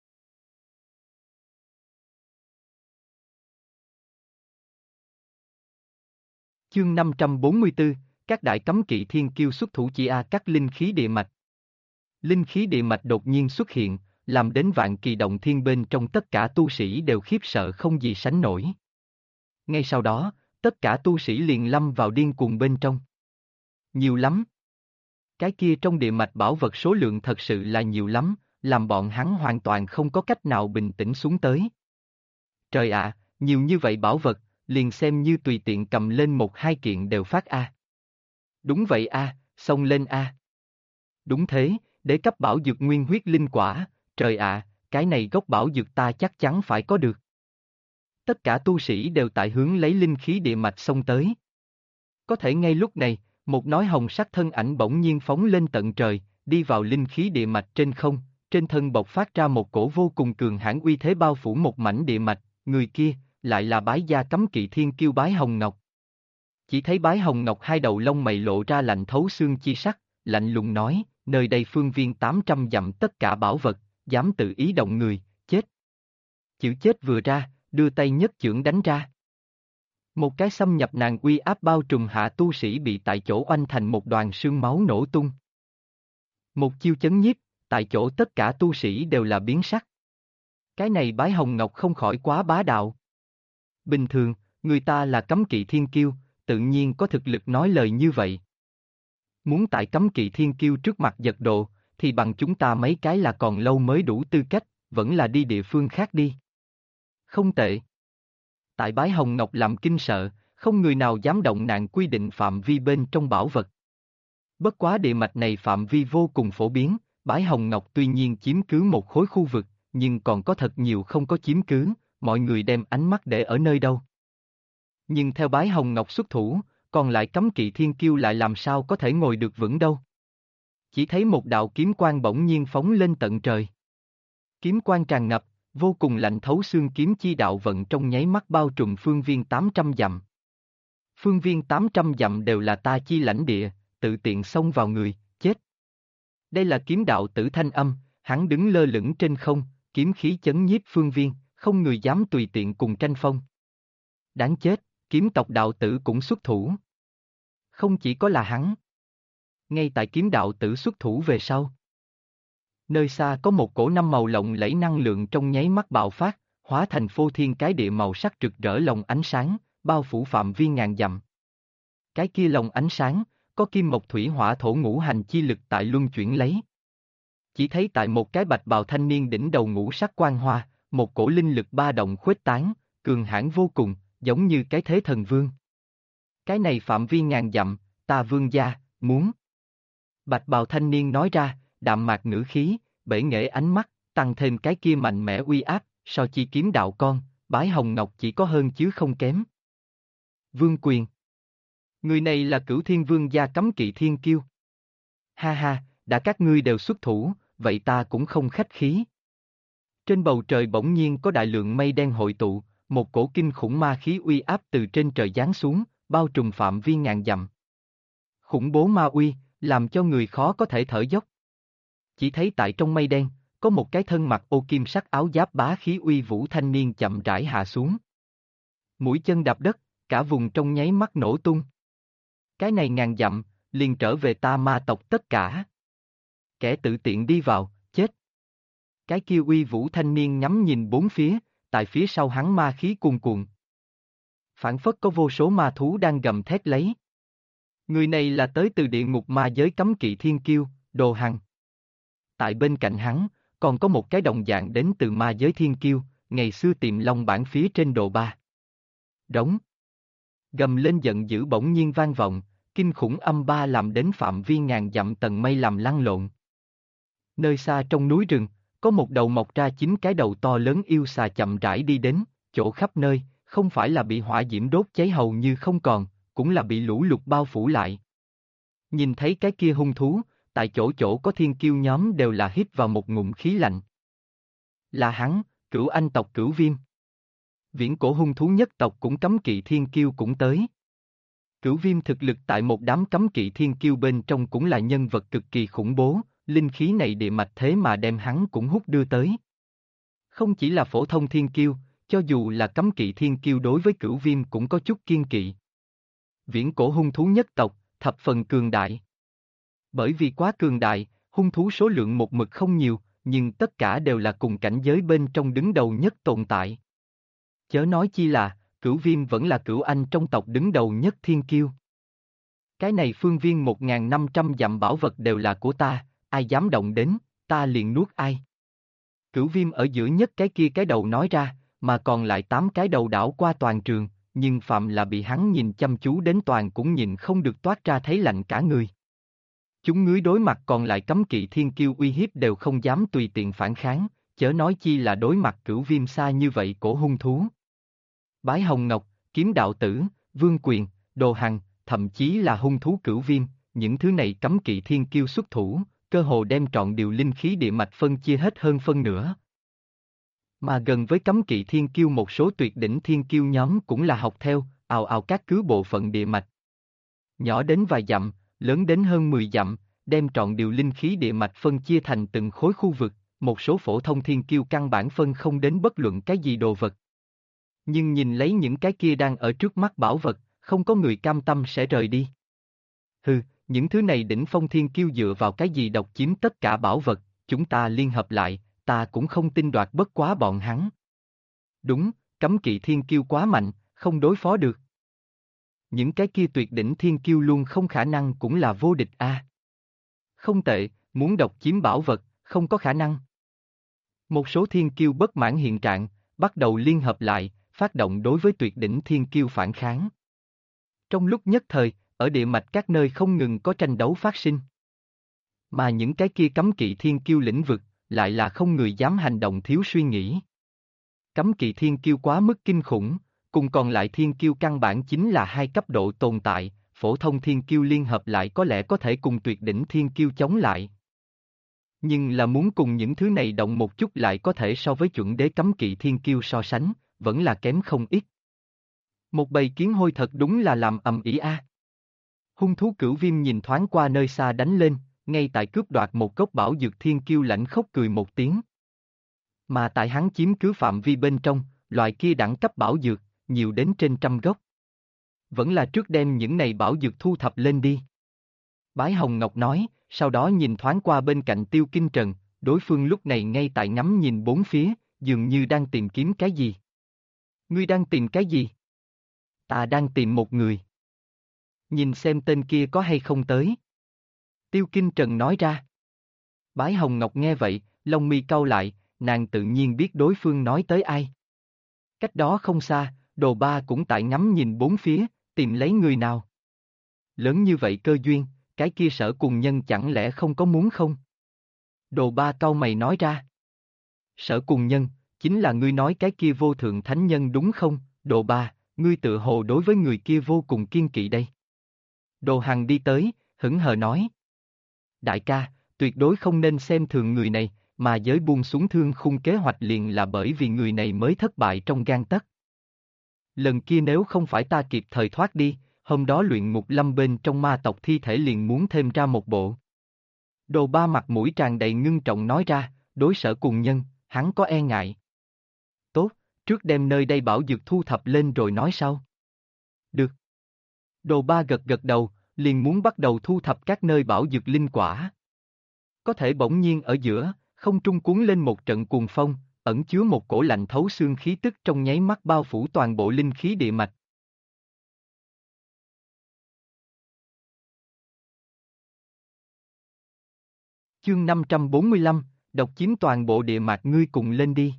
Chương 544, các đại cấm kỵ thiên kiêu xuất thủ chỉ các linh khí địa mạch. Linh khí địa mạch đột nhiên xuất hiện, làm đến Vạn Kỳ Động Thiên bên trong tất cả tu sĩ đều khiếp sợ không gì sánh nổi. Ngay sau đó, tất cả tu sĩ liền lâm vào điên cuồng bên trong. Nhiều lắm. Cái kia trong địa mạch bảo vật số lượng thật sự là nhiều lắm, làm bọn hắn hoàn toàn không có cách nào bình tĩnh xuống tới. Trời ạ, nhiều như vậy bảo vật, liền xem như tùy tiện cầm lên một hai kiện đều phát a. Đúng vậy a, xông lên a. Đúng thế, để cấp bảo dược nguyên huyết linh quả, trời ạ, cái này gốc bảo dược ta chắc chắn phải có được. Tất cả tu sĩ đều tại hướng lấy linh khí địa mạch xông tới. Có thể ngay lúc này, một nói hồng sắc thân ảnh bỗng nhiên phóng lên tận trời, đi vào linh khí địa mạch trên không, trên thân bộc phát ra một cổ vô cùng cường hãn uy thế bao phủ một mảnh địa mạch, người kia, lại là Bái Gia cấm kỵ thiên kiêu Bái Hồng Ngọc. Chỉ thấy Bái Hồng Ngọc hai đầu lông mày lộ ra lạnh thấu xương chi sắc, lạnh lùng nói, nơi đây phương viên 800 dặm tất cả bảo vật, dám tự ý động người, chết. Chữ chết vừa ra, đưa tay nhất chưởng đánh ra. Một cái xâm nhập nàng uy áp bao trùm hạ tu sĩ bị tại chỗ oanh thành một đoàn sương máu nổ tung. Một chiêu chấn nhiếp, tại chỗ tất cả tu sĩ đều là biến sắc. Cái này Bái Hồng Ngọc không khỏi quá bá đạo. Bình thường, người ta là cấm kỵ thiên kiêu, tự nhiên có thực lực nói lời như vậy. Muốn tại cấm kỵ thiên kiêu trước mặt giật độ, thì bằng chúng ta mấy cái là còn lâu mới đủ tư cách, vẫn là đi địa phương khác đi. Không tệ. Tại Bái Hồng Ngọc làm kinh sợ, không người nào dám động nạn quy định phạm vi bên trong bảo vật. Bất quá địa mạch này phạm vi vô cùng phổ biến, Bái Hồng Ngọc tuy nhiên chiếm cứ một khối khu vực, nhưng còn có thật nhiều không có chiếm cứ, mọi người đem ánh mắt để ở nơi đâu. Nhưng theo Bái Hồng Ngọc xuất thủ, còn lại cấm kỵ thiên kiêu lại làm sao có thể ngồi được vững đâu. Chỉ thấy một đạo kiếm quang bỗng nhiên phóng lên tận trời. Kiếm quang tràn ngập, vô cùng lạnh thấu xương kiếm chi đạo vận trong nháy mắt bao trùm phương viên 800 dặm. Phương viên 800 dặm đều là ta chi lãnh địa, tự tiện xông vào người, chết. Đây là kiếm đạo tử thanh âm, hắn đứng lơ lửng trên không, kiếm khí chấn nhiếp phương viên, không người dám tùy tiện cùng tranh phong. Đáng chết, kiếm tộc đạo tử cũng xuất thủ. Không chỉ có là hắn. Ngay tại kiếm đạo tử xuất thủ về sau. Nơi xa có một cổ năm màu lộng lẫy năng lượng trong nháy mắt bạo phát, hóa thành phô thiên cái địa màu sắc rực rỡ lồng ánh sáng, bao phủ phạm vi ngàn dặm. Cái kia lồng ánh sáng, có kim mộc thủy hỏa thổ ngũ hành chi lực tại luân chuyển lấy. Chỉ thấy tại một cái bạch bào thanh niên đỉnh đầu ngũ sắc quang hoa, một cổ linh lực ba động khuếch tán, cường hãn vô cùng, giống như cái thế thần vương. Cái này phạm vi ngàn dặm, ta vương gia, muốn. Bạch bào thanh niên nói ra, đạm mạc ngữ khí, bể nghệ ánh mắt, tăng thêm cái kia mạnh mẽ uy áp, so chi kiếm đạo con, Bái Hồng Ngọc chỉ có hơn chứ không kém. Vương quyền. Người này là Cửu Thiên Vương gia cấm kỵ thiên kiêu. Ha ha, đã các ngươi đều xuất thủ, vậy ta cũng không khách khí. Trên bầu trời bỗng nhiên có đại lượng mây đen hội tụ, một cổ kinh khủng ma khí uy áp từ trên trời giáng xuống, bao trùm phạm vi ngàn dặm. Khủng bố ma uy, làm cho người khó có thể thở dốc. Chỉ thấy tại trong mây đen, có một cái thân mặc ô kim sắc áo giáp bá khí uy vũ thanh niên chậm rãi hạ xuống. Mũi chân đạp đất, cả vùng trong nháy mắt nổ tung. Cái này ngàn dặm, liền trở về ta ma tộc tất cả. Kẻ tự tiện đi vào, chết. Cái kia uy vũ thanh niên ngắm nhìn bốn phía, tại phía sau hắn ma khí cuồn cuộn. Phảng phất có vô số ma thú đang gầm thét lấy. Người này là tới từ địa ngục ma giới cấm kỵ thiên kiêu, Đồ Hằng. Tại bên cạnh hắn, còn có một cái đồng dạng đến từ ma giới thiên kiêu, ngày xưa tiềm long bản phía trên Đồ Ba. Đống. Gầm lên giận dữ bỗng nhiên vang vọng, kinh khủng âm ba làm đến phạm vi ngàn dặm tầng mây làm lăn lộn. Nơi xa trong núi rừng, có một đầu mọc ra 9 cái đầu to lớn yêu xà chậm rãi đi đến, chỗ khắp nơi, không phải là bị hỏa diễm đốt cháy hầu như không còn, cũng là bị lũ lụt bao phủ lại. Nhìn thấy cái kia hung thú, tại chỗ chỗ có thiên kiêu nhóm đều là hít vào một ngụm khí lạnh. Là hắn, Cửu Anh tộc Cửu Viêm. Viễn cổ hung thú nhất tộc cũng cấm kỵ thiên kiêu cũng tới. Cửu Viêm thực lực tại một đám cấm kỵ thiên kiêu bên trong cũng là nhân vật cực kỳ khủng bố, linh khí này địa mạch thế mà đem hắn cũng hút đưa tới. Không chỉ là phổ thông thiên kiêu, cho dù là cấm kỵ thiên kiêu đối với Cửu Viêm cũng có chút kiên kỵ. Viễn cổ hung thú nhất tộc, thập phần cường đại. Bởi vì quá cường đại, hung thú số lượng một mực không nhiều, nhưng tất cả đều là cùng cảnh giới bên trong đứng đầu nhất tồn tại. Chớ nói chi là, Cửu Viêm vẫn là Cửu Anh trong tộc đứng đầu nhất thiên kiêu. Cái này phương viên 1.500 dặm bảo vật đều là của ta, ai dám động đến, ta liền nuốt ai. Cửu Viêm ở giữa nhất cái kia cái đầu nói ra, mà còn lại 8 cái đầu đảo qua toàn trường, nhưng phạm là bị hắn nhìn chăm chú đến toàn cũng nhìn không được toát ra thấy lạnh cả người. Chúng ngưới đối mặt còn lại cấm kỵ thiên kiêu uy hiếp đều không dám tùy tiện phản kháng, chớ nói chi là đối mặt Cửu Viêm xa như vậy cổ hung thú. Bái Hồng Ngọc, Kiếm Đạo Tử, Vương Quyền, Đồ Hằng, thậm chí là hung thú Cửu Viêm, những thứ này cấm kỵ thiên kiêu xuất thủ, cơ hồ đem trọn điều linh khí địa mạch phân chia hết hơn phân nửa. Mà gần với cấm kỵ thiên kiêu một số tuyệt đỉnh thiên kiêu nhóm cũng là học theo, ào ào các cứ bộ phận địa mạch. Nhỏ đến vài dặm, lớn đến hơn 10 dặm, đem trọn điều linh khí địa mạch phân chia thành từng khối khu vực, một số phổ thông thiên kiêu căn bản phân không đến bất luận cái gì đồ vật. Nhưng nhìn lấy những cái kia đang ở trước mắt bảo vật, không có người cam tâm sẽ rời đi. Hừ, những thứ này đỉnh phong thiên kiêu dựa vào cái gì độc chiếm tất cả bảo vật, chúng ta liên hợp lại, ta cũng không tin đoạt bất quá bọn hắn. Đúng, cấm kỵ thiên kiêu quá mạnh, không đối phó được. Những cái kia tuyệt đỉnh thiên kiêu luôn không khả năng cũng là vô địch a. Không tệ, muốn độc chiếm bảo vật, không có khả năng. Một số thiên kiêu bất mãn hiện trạng, bắt đầu liên hợp lại, phát động đối với tuyệt đỉnh thiên kiêu phản kháng. Trong lúc nhất thời, ở địa mạch các nơi không ngừng có tranh đấu phát sinh. Mà những cái kia cấm kỵ thiên kiêu lĩnh vực, lại là không người dám hành động thiếu suy nghĩ. Cấm kỵ thiên kiêu quá mức kinh khủng, cùng còn lại thiên kiêu căn bản chính là hai cấp độ tồn tại, phổ thông thiên kiêu liên hợp lại có lẽ có thể cùng tuyệt đỉnh thiên kiêu chống lại. Nhưng là muốn cùng những thứ này động một chút lại có thể so với chuẩn đế cấm kỵ thiên kiêu so sánh, vẫn là kém không ít. Một bầy kiến hôi thật đúng là làm ầm ĩ a. Hung thú Cửu Viêm nhìn thoáng qua nơi xa đánh lên, ngay tại cướp đoạt một gốc bảo dược thiên kiêu lạnh khóc cười một tiếng. Mà tại hắn chiếm cứ phạm vi bên trong, loại kia đẳng cấp bảo dược, nhiều đến trên 100 gốc. Vẫn là trước đem những này bảo dược thu thập lên đi. Bái Hồng Ngọc nói, sau đó nhìn thoáng qua bên cạnh Tiêu Kinh Trần, đối phương lúc này ngay tại ngắm nhìn bốn phía, dường như đang tìm kiếm cái gì. Ngươi đang tìm cái gì? Ta đang tìm một người. Nhìn xem tên kia có hay không tới. Tiêu Kinh Trần nói ra. Bái Hồng Ngọc nghe vậy, lông mi cau lại, nàng tự nhiên biết đối phương nói tới ai. Cách đó không xa, Đồ Ba cũng tại ngắm nhìn bốn phía, tìm lấy người nào. Lớn như vậy cơ duyên, cái kia Sở Cùng Nhân chẳng lẽ không có muốn không? Đồ Ba cau mày nói ra. Sở Cùng Nhân, chính là ngươi nói cái kia vô thượng thánh nhân đúng không? Đồ Ba, ngươi tự hồ đối với người kia vô cùng kiên kỵ đây. Đồ Hằng đi tới, hững hờ nói. Đại ca, tuyệt đối không nên xem thường người này, mà giới buông xuống thương khung kế hoạch liền là bởi vì người này mới thất bại trong gang tấc. Lần kia nếu không phải ta kịp thời thoát đi, hôm đó luyện ngục lâm bên trong ma tộc thi thể liền muốn thêm ra một bộ. Đồ Ba mặt mũi tràn đầy ngưng trọng nói ra, đối Sở Cùng Nhân, hắn có e ngại. Tốt, trước đem nơi đây bảo dược thu thập lên rồi nói sau. Được. Đồ Ba gật gật đầu, liền muốn bắt đầu thu thập các nơi bảo dược linh quả. Có thể bỗng nhiên ở giữa, không trung cuốn lên một trận cuồng phong, ẩn chứa một cổ lạnh thấu xương khí tức trong nháy mắt bao phủ toàn bộ linh khí địa mạch. Chương 545, độc chiếm toàn bộ địa mạch, ngươi cùng lên đi.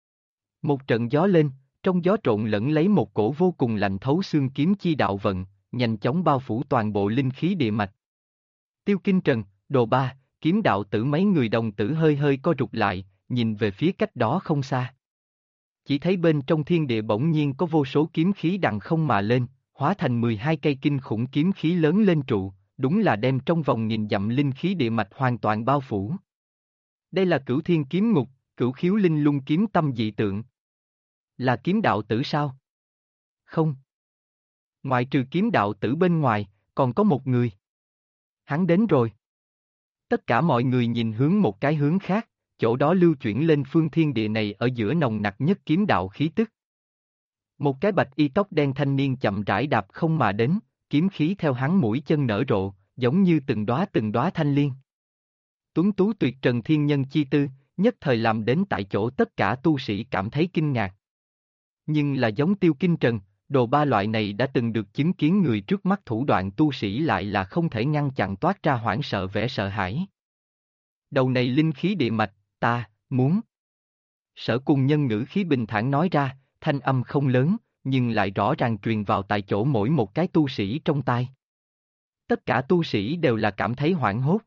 Một trận gió lên, trong gió trộn lẫn lấy một cổ vô cùng lạnh thấu xương kiếm chi đạo vận, nhanh chóng bao phủ toàn bộ linh khí địa mạch. Tiêu Kinh Trần, Đồ Ba, Kiếm Đạo Tử mấy người đồng tử hơi hơi co rụt lại, nhìn về phía cách đó không xa. Chỉ thấy bên trong thiên địa bỗng nhiên có vô số kiếm khí đằng không mà lên, hóa thành 12 cây kinh khủng kiếm khí lớn lên trụ, đúng là đem trong vòng nghìn dặm linh khí địa mạch hoàn toàn bao phủ. Đây là Cửu Thiên Kiếm Ngục, Cửu Khiếu Linh Lung kiếm tâm dị tượng. Là Kiếm Đạo Tử sao? Không. Ngoại trừ Kiếm Đạo Tử bên ngoài, còn có một người. Hắn đến rồi. Tất cả mọi người nhìn hướng một cái hướng khác, chỗ đó lưu chuyển lên phương thiên địa này ở giữa nồng nặc nhất kiếm đạo khí tức. Một cái bạch y tóc đen thanh niên chậm rãi đạp không mà đến, kiếm khí theo hắn mũi chân nở rộ, giống như từng đóa thanh liên. Tuấn tú tuyệt trần thiên nhân chi tư, nhất thời làm đến tại chỗ tất cả tu sĩ cảm thấy kinh ngạc. Nhưng là giống Tiêu Kinh Trần, Đồ Ba loại này đã từng được chứng kiến người trước mắt thủ đoạn tu sĩ lại là không thể ngăn chặn toát ra hoảng sợ vẻ sợ hãi. Đầu này linh khí địa mạch, ta, muốn. Sở Cùng Nhân ngữ khí bình thản nói ra, thanh âm không lớn, nhưng lại rõ ràng truyền vào tại chỗ mỗi một cái tu sĩ trong tai. Tất cả tu sĩ đều là cảm thấy hoảng hốt.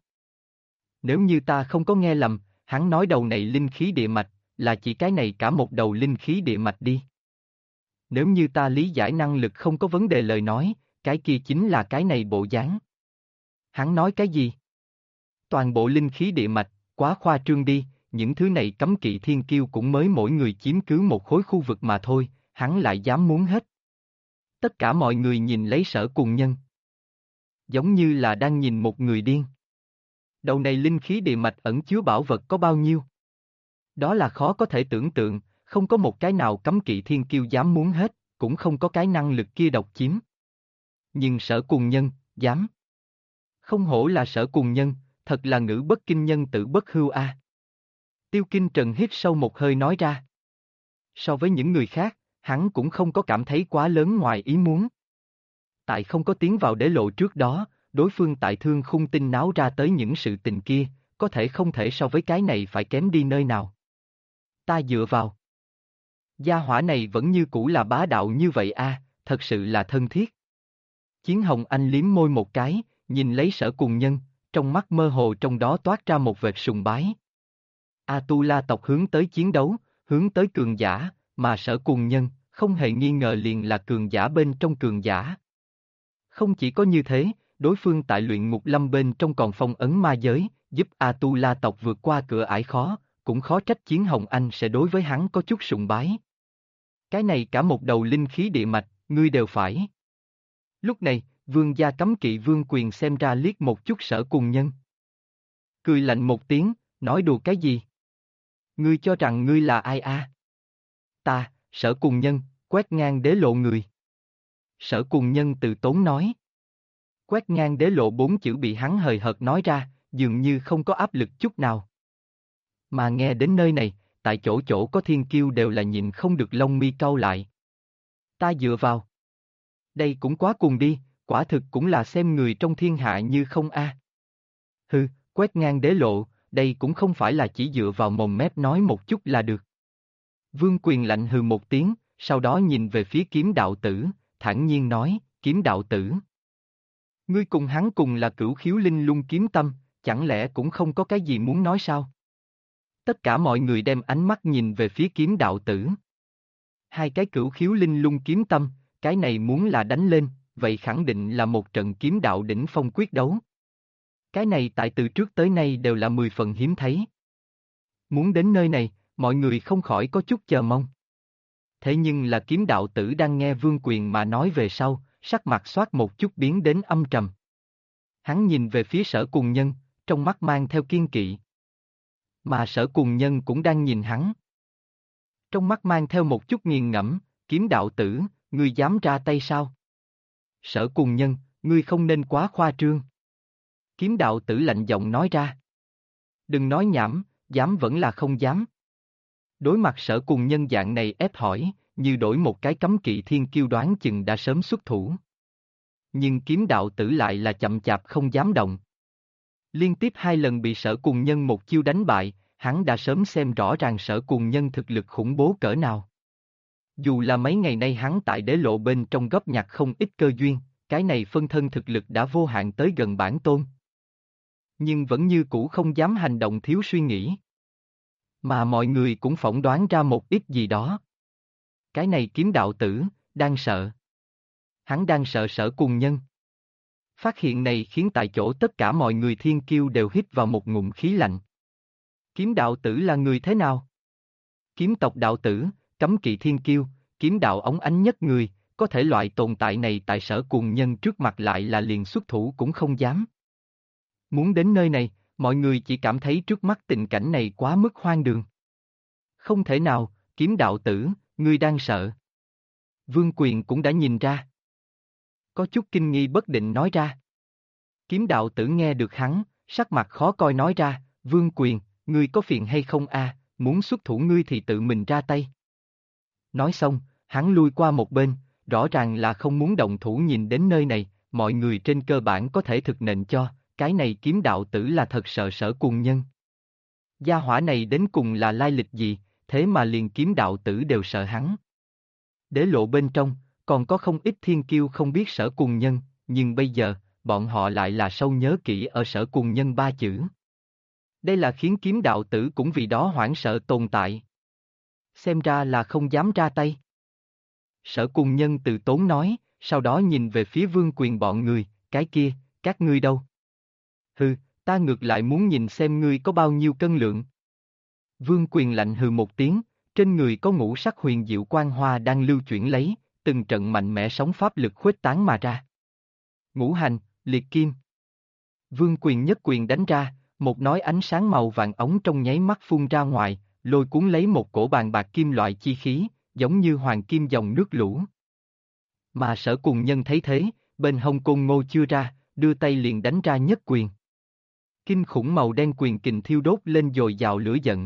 Nếu như ta không có nghe lầm, hắn nói đầu này linh khí địa mạch, là chỉ cái này cả một đầu linh khí địa mạch đi. Nếu như ta lý giải năng lực không có vấn đề lời nói, cái kia chính là cái này bộ dáng. Hắn nói cái gì? Toàn bộ linh khí địa mạch, quá khoa trương đi, những thứ này cấm kỵ thiên kiêu cũng mới mỗi người chiếm cứ một khối khu vực mà thôi, hắn lại dám muốn hết. Tất cả mọi người nhìn lấy Sở Cùng Nhân. Giống như là đang nhìn một người điên. Đầu này linh khí địa mạch ẩn chứa bảo vật có bao nhiêu? Đó là khó có thể tưởng tượng, không có một cái nào cấm kỵ thiên kiêu dám muốn hết, cũng không có cái năng lực kia độc chiếm. Nhưng Sở Cùng Nhân, dám. Không hổ là Sở Cùng Nhân, thật là ngữ bất kinh nhân tự bất hưu a. Tiêu Kinh Trần hít sâu một hơi nói ra. So với những người khác, hắn cũng không có cảm thấy quá lớn ngoài ý muốn. Tại không có tiến vào đế lộ trước đó, đối phương tại Thương Khung Tinh náo ra tới những sự tình kia, có thể không thể so với cái này phải kém đi nơi nào. Ta dựa vào. Gia hỏa này vẫn như cũ là bá đạo như vậy a, thật sự là thân thiết. Chiến Hồng Anh liếm môi một cái, nhìn lấy Sở Cùng Nhân, trong mắt mơ hồ trong đó toát ra một vệt sùng bái. A-tu-la tộc hướng tới chiến đấu, hướng tới cường giả, mà Sở Cùng Nhân, không hề nghi ngờ liền là cường giả bên trong cường giả. Không chỉ có như thế, đối phương tại luyện ngục lâm bên trong còn phong ấn ma giới, giúp A-tu-la tộc vượt qua cửa ải khó, cũng khó trách Chiến Hồng Anh sẽ đối với hắn có chút sùng bái. Cái này cả một đầu linh khí địa mạch, ngươi đều phải. Lúc này, vương gia cấm kỵ Vương Quyền xem ra liếc một chút Sở Cùng Nhân. Cười lạnh một tiếng, nói đùa cái gì? Ngươi cho rằng ngươi là ai a? Ta, Sở Cùng Nhân, quét ngang đế lộ người. Sở Cùng Nhân từ tốn nói. Quét ngang đế lộ 4 chữ bị hắn hời hợt nói ra, dường như không có áp lực chút nào. Mà nghe đến nơi này, tại chỗ chỗ có thiên kiêu đều là nhìn không được lông mi cau lại. Ta dựa vào. Đây cũng quá cuồng đi, quả thực cũng là xem người trong thiên hạ như không a. Hừ, quét ngang đế lộ, đây cũng không phải là chỉ dựa vào mồm mép nói một chút là được. Vương Quyền lạnh hừ một tiếng, sau đó nhìn về phía Kiếm Đạo Tử, thản nhiên nói, Kiếm Đạo Tử. Ngươi cùng hắn cùng là Cửu Khiếu Linh Lung kiếm tâm, chẳng lẽ cũng không có cái gì muốn nói sao? Tất cả mọi người đem ánh mắt nhìn về phía Kiếm Đạo Tử. Hai cái Cửu Khiếu Linh Lung kiếm tâm, cái này muốn là đánh lên, vậy khẳng định là một trận kiếm đạo đỉnh phong quyết đấu. Cái này tại từ trước tới nay đều là 10 phần hiếm thấy. Muốn đến nơi này, mọi người không khỏi có chút chờ mong. Thế nhưng là Kiếm Đạo Tử đang nghe Vương Quyền mà nói về sau, sắc mặt xoát một chút biến đến âm trầm. Hắn nhìn về phía Sở Cùng Nhân, trong mắt mang theo kiên kỵ. Mà Sở Cùng Nhân cũng đang nhìn hắn. Trong mắt mang theo một chút nghiền ngẫm, kiếm đạo tử, ngươi dám ra tay sao? Sở Cùng Nhân, ngươi không nên quá khoa trương. Kiếm đạo tử lạnh giọng nói ra. Đừng nói nhảm, dám vẫn là không dám. Đối mặt Sở Cùng Nhân dạng này ép hỏi, như đổi một cái cấm kỵ thiên kiêu đoán chừng đã sớm xuất thủ. Nhưng kiếm đạo tử lại là chậm chạp không dám động. Liên tiếp 2 lần bị Sở Cùng Nhân một chiêu đánh bại, hắn đã sớm xem rõ ràng Sở Cùng Nhân thực lực khủng bố cỡ nào. Dù là mấy ngày nay hắn tại đế lộ bên trong góp nhặt không ít cơ duyên, cái này phân thân thực lực đã vô hạn tới gần bản tôn. Nhưng vẫn như cũ không dám hành động thiếu suy nghĩ. Mà mọi người cũng phỏng đoán ra một ít gì đó. Cái này kiếm đạo tử, đang sợ. Hắn đang sợ Sở Cùng Nhân. Phát hiện này khiến tại chỗ tất cả mọi người thiên kiêu đều hít vào một ngụm khí lạnh. Kiếm đạo tử là người thế nào? Kiếm tộc đạo tử, cấm kỵ thiên kiêu, kiếm đạo óng ánh nhất người, có thể loại tồn tại này tại Sở Cùng Nhân trước mặt lại là liền xuất thủ cũng không dám. Muốn đến nơi này, mọi người chỉ cảm thấy trước mắt tình cảnh này quá mức hoang đường. Không thể nào, kiếm đạo tử, ngươi đang sợ. Vương Quyền cũng đã nhìn ra. Có chút kinh nghi bất định nói ra. Kiếm đạo tử nghe được hắn, sắc mặt khó coi nói ra, Vương Quyền, ngươi có phiền hay không a? Muốn xuất thủ ngươi thì tự mình ra tay. Nói xong, hắn lui qua một bên, rõ ràng là không muốn động thủ. Nhìn đến nơi này, mọi người trên cơ bản có thể thực nện cho, cái này kiếm đạo tử là thật sợ Sở Cùng Nhân. Gia hỏa này đến cùng là lai lịch gì, thế mà liền kiếm đạo tử đều sợ hắn. Đế lộ bên trong, còn có không ít thiên kiêu không biết Sở Cùng Nhân, nhưng bây giờ, bọn họ lại là sâu nhớ kỹ ở Sở Cùng Nhân 3 chữ. Đây là khiến kiếm đạo tử cũng vì đó hoảng sợ tồn tại. Xem ra là không dám ra tay. Sở Cùng Nhân từ tốn nói, sau đó nhìn về phía Vương Quyền bọn người, cái kia, các ngươi đâu? Hừ, ta ngược lại muốn nhìn xem ngươi có bao nhiêu cân lượng. Vương Quyền lạnh hừ một tiếng, trên người có ngũ sắc huyền diệu quang hoa đang lưu chuyển lấy, từng trận mạnh mẽ sóng pháp lực khuếch tán mà ra. Ngũ hành, liệt kim. Vương Quyền nhất quyền đánh ra, một nói ánh sáng màu vàng ống trong nháy mắt phun ra ngoài, lôi cuốn lấy một cổ bàn bạc kim loại chi khí, giống như hoàng kim dòng nước lũ. Mà Sở Cùng Nhân thấy thế, bên hông Côn Ngô chưa ra, đưa tay liền đánh ra nhất quyền. Kinh khủng màu đen quyền kình thiêu đốt lên dồi dào lửa giận.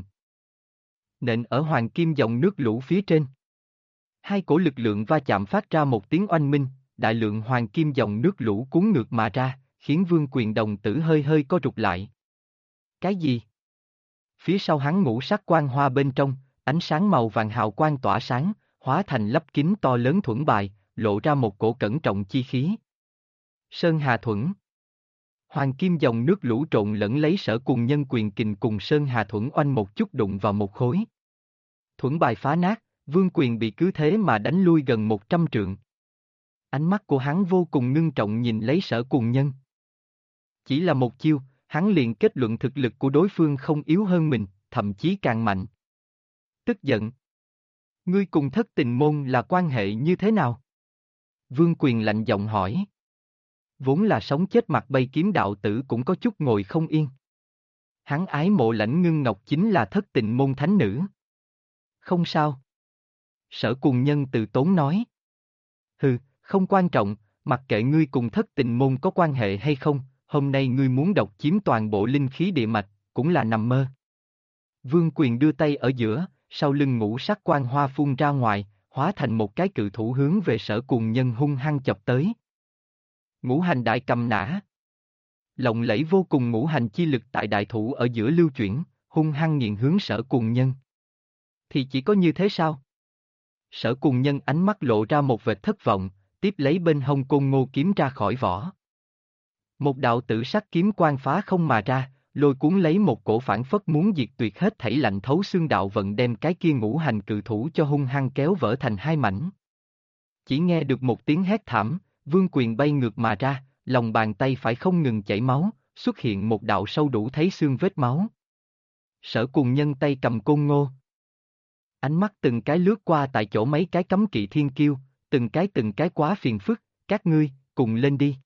Nện ở hoàng kim dòng nước lũ phía trên. Hai cổ lực lượng va chạm phát ra một tiếng oanh minh, đại lượng hoàng kim dòng nước lũ cuốn ngược mà ra, khiến Vương Quyền đồng tử hơi hơi co rụt lại. Cái gì? Phía sau hắn ngũ sắc quang hoa bên trong, ánh sáng màu vàng hào quang tỏa sáng, hóa thành lấp kín to lớn thuẫn bài, lộ ra một cổ cẩn trọng chi khí. Sơn Hà Thuẫn. Hoàng kim dòng nước lũ trộn lẫn lấy Sở Cùng Nhân quyền kình cùng Sơn Hà Thuẫn oanh một chút đụng vào một khối. Thuẫn bài phá nát, Vương Quyền bị cứ thế mà đánh lui gần 100 trượng. Ánh mắt của hắn vô cùng ngưng trọng nhìn lấy Sở Cùng Nhân. Chỉ là một chiêu, hắn liền kết luận thực lực của đối phương không yếu hơn mình, thậm chí càng mạnh. Tức giận. Ngươi cùng Thất Tình Môn là quan hệ như thế nào? Vương Quyền lạnh giọng hỏi. Vốn là sống chết mặt bay kiếm đạo tử cũng có chút ngồi không yên. Hắn ái mộ Lãnh Ngưng Ngọc chính là Thất Tình Môn thánh nữ. Không sao. Sở Cùng Nhân từ tốn nói. Hừ, không quan trọng, mặc kệ ngươi cùng Thất Tình Môn có quan hệ hay không, hôm nay ngươi muốn độc chiếm toàn bộ linh khí địa mạch, cũng là nằm mơ. Vương Quyền đưa tay ở giữa, sau lưng ngũ sắc quang hoa phun ra ngoài, hóa thành một cái cự thủ hướng về Sở Cùng Nhân hung hăng chọc tới. Ngũ hành đại cầm nã. Lộng lẫy vô cùng ngũ hành chi lực tại đại thủ ở giữa lưu chuyển, hung hăng nghiền hướng Sở Cùng Nhân. Thì chỉ có như thế sao? Sở Cùng Nhân ánh mắt lộ ra một vệt thất vọng, tiếp lấy bên hông Côn Ngô kiếm ra khỏi vỏ. Một đạo tử sắc kiếm quang phá không mà ra, lôi cuốn lấy một cổ phản phất muốn diệt tuyệt hết thảy lạnh thấu xương đạo vận đem cái kia ngũ hành cự thủ cho hung hăng kéo vỡ thành hai mảnh. Chỉ nghe được một tiếng hét thảm, Vương Quyền bay ngược mà ra, lòng bàn tay phải không ngừng chảy máu, xuất hiện một đạo sâu đủ thấy xương vết máu. Sở Cùng Nhân tay cầm Côn Ngô. Ánh mắt từng cái lướt qua tại chỗ mấy cái cấm kỵ thiên kiêu, từng cái quá phiền phức, các ngươi, cùng lên đi.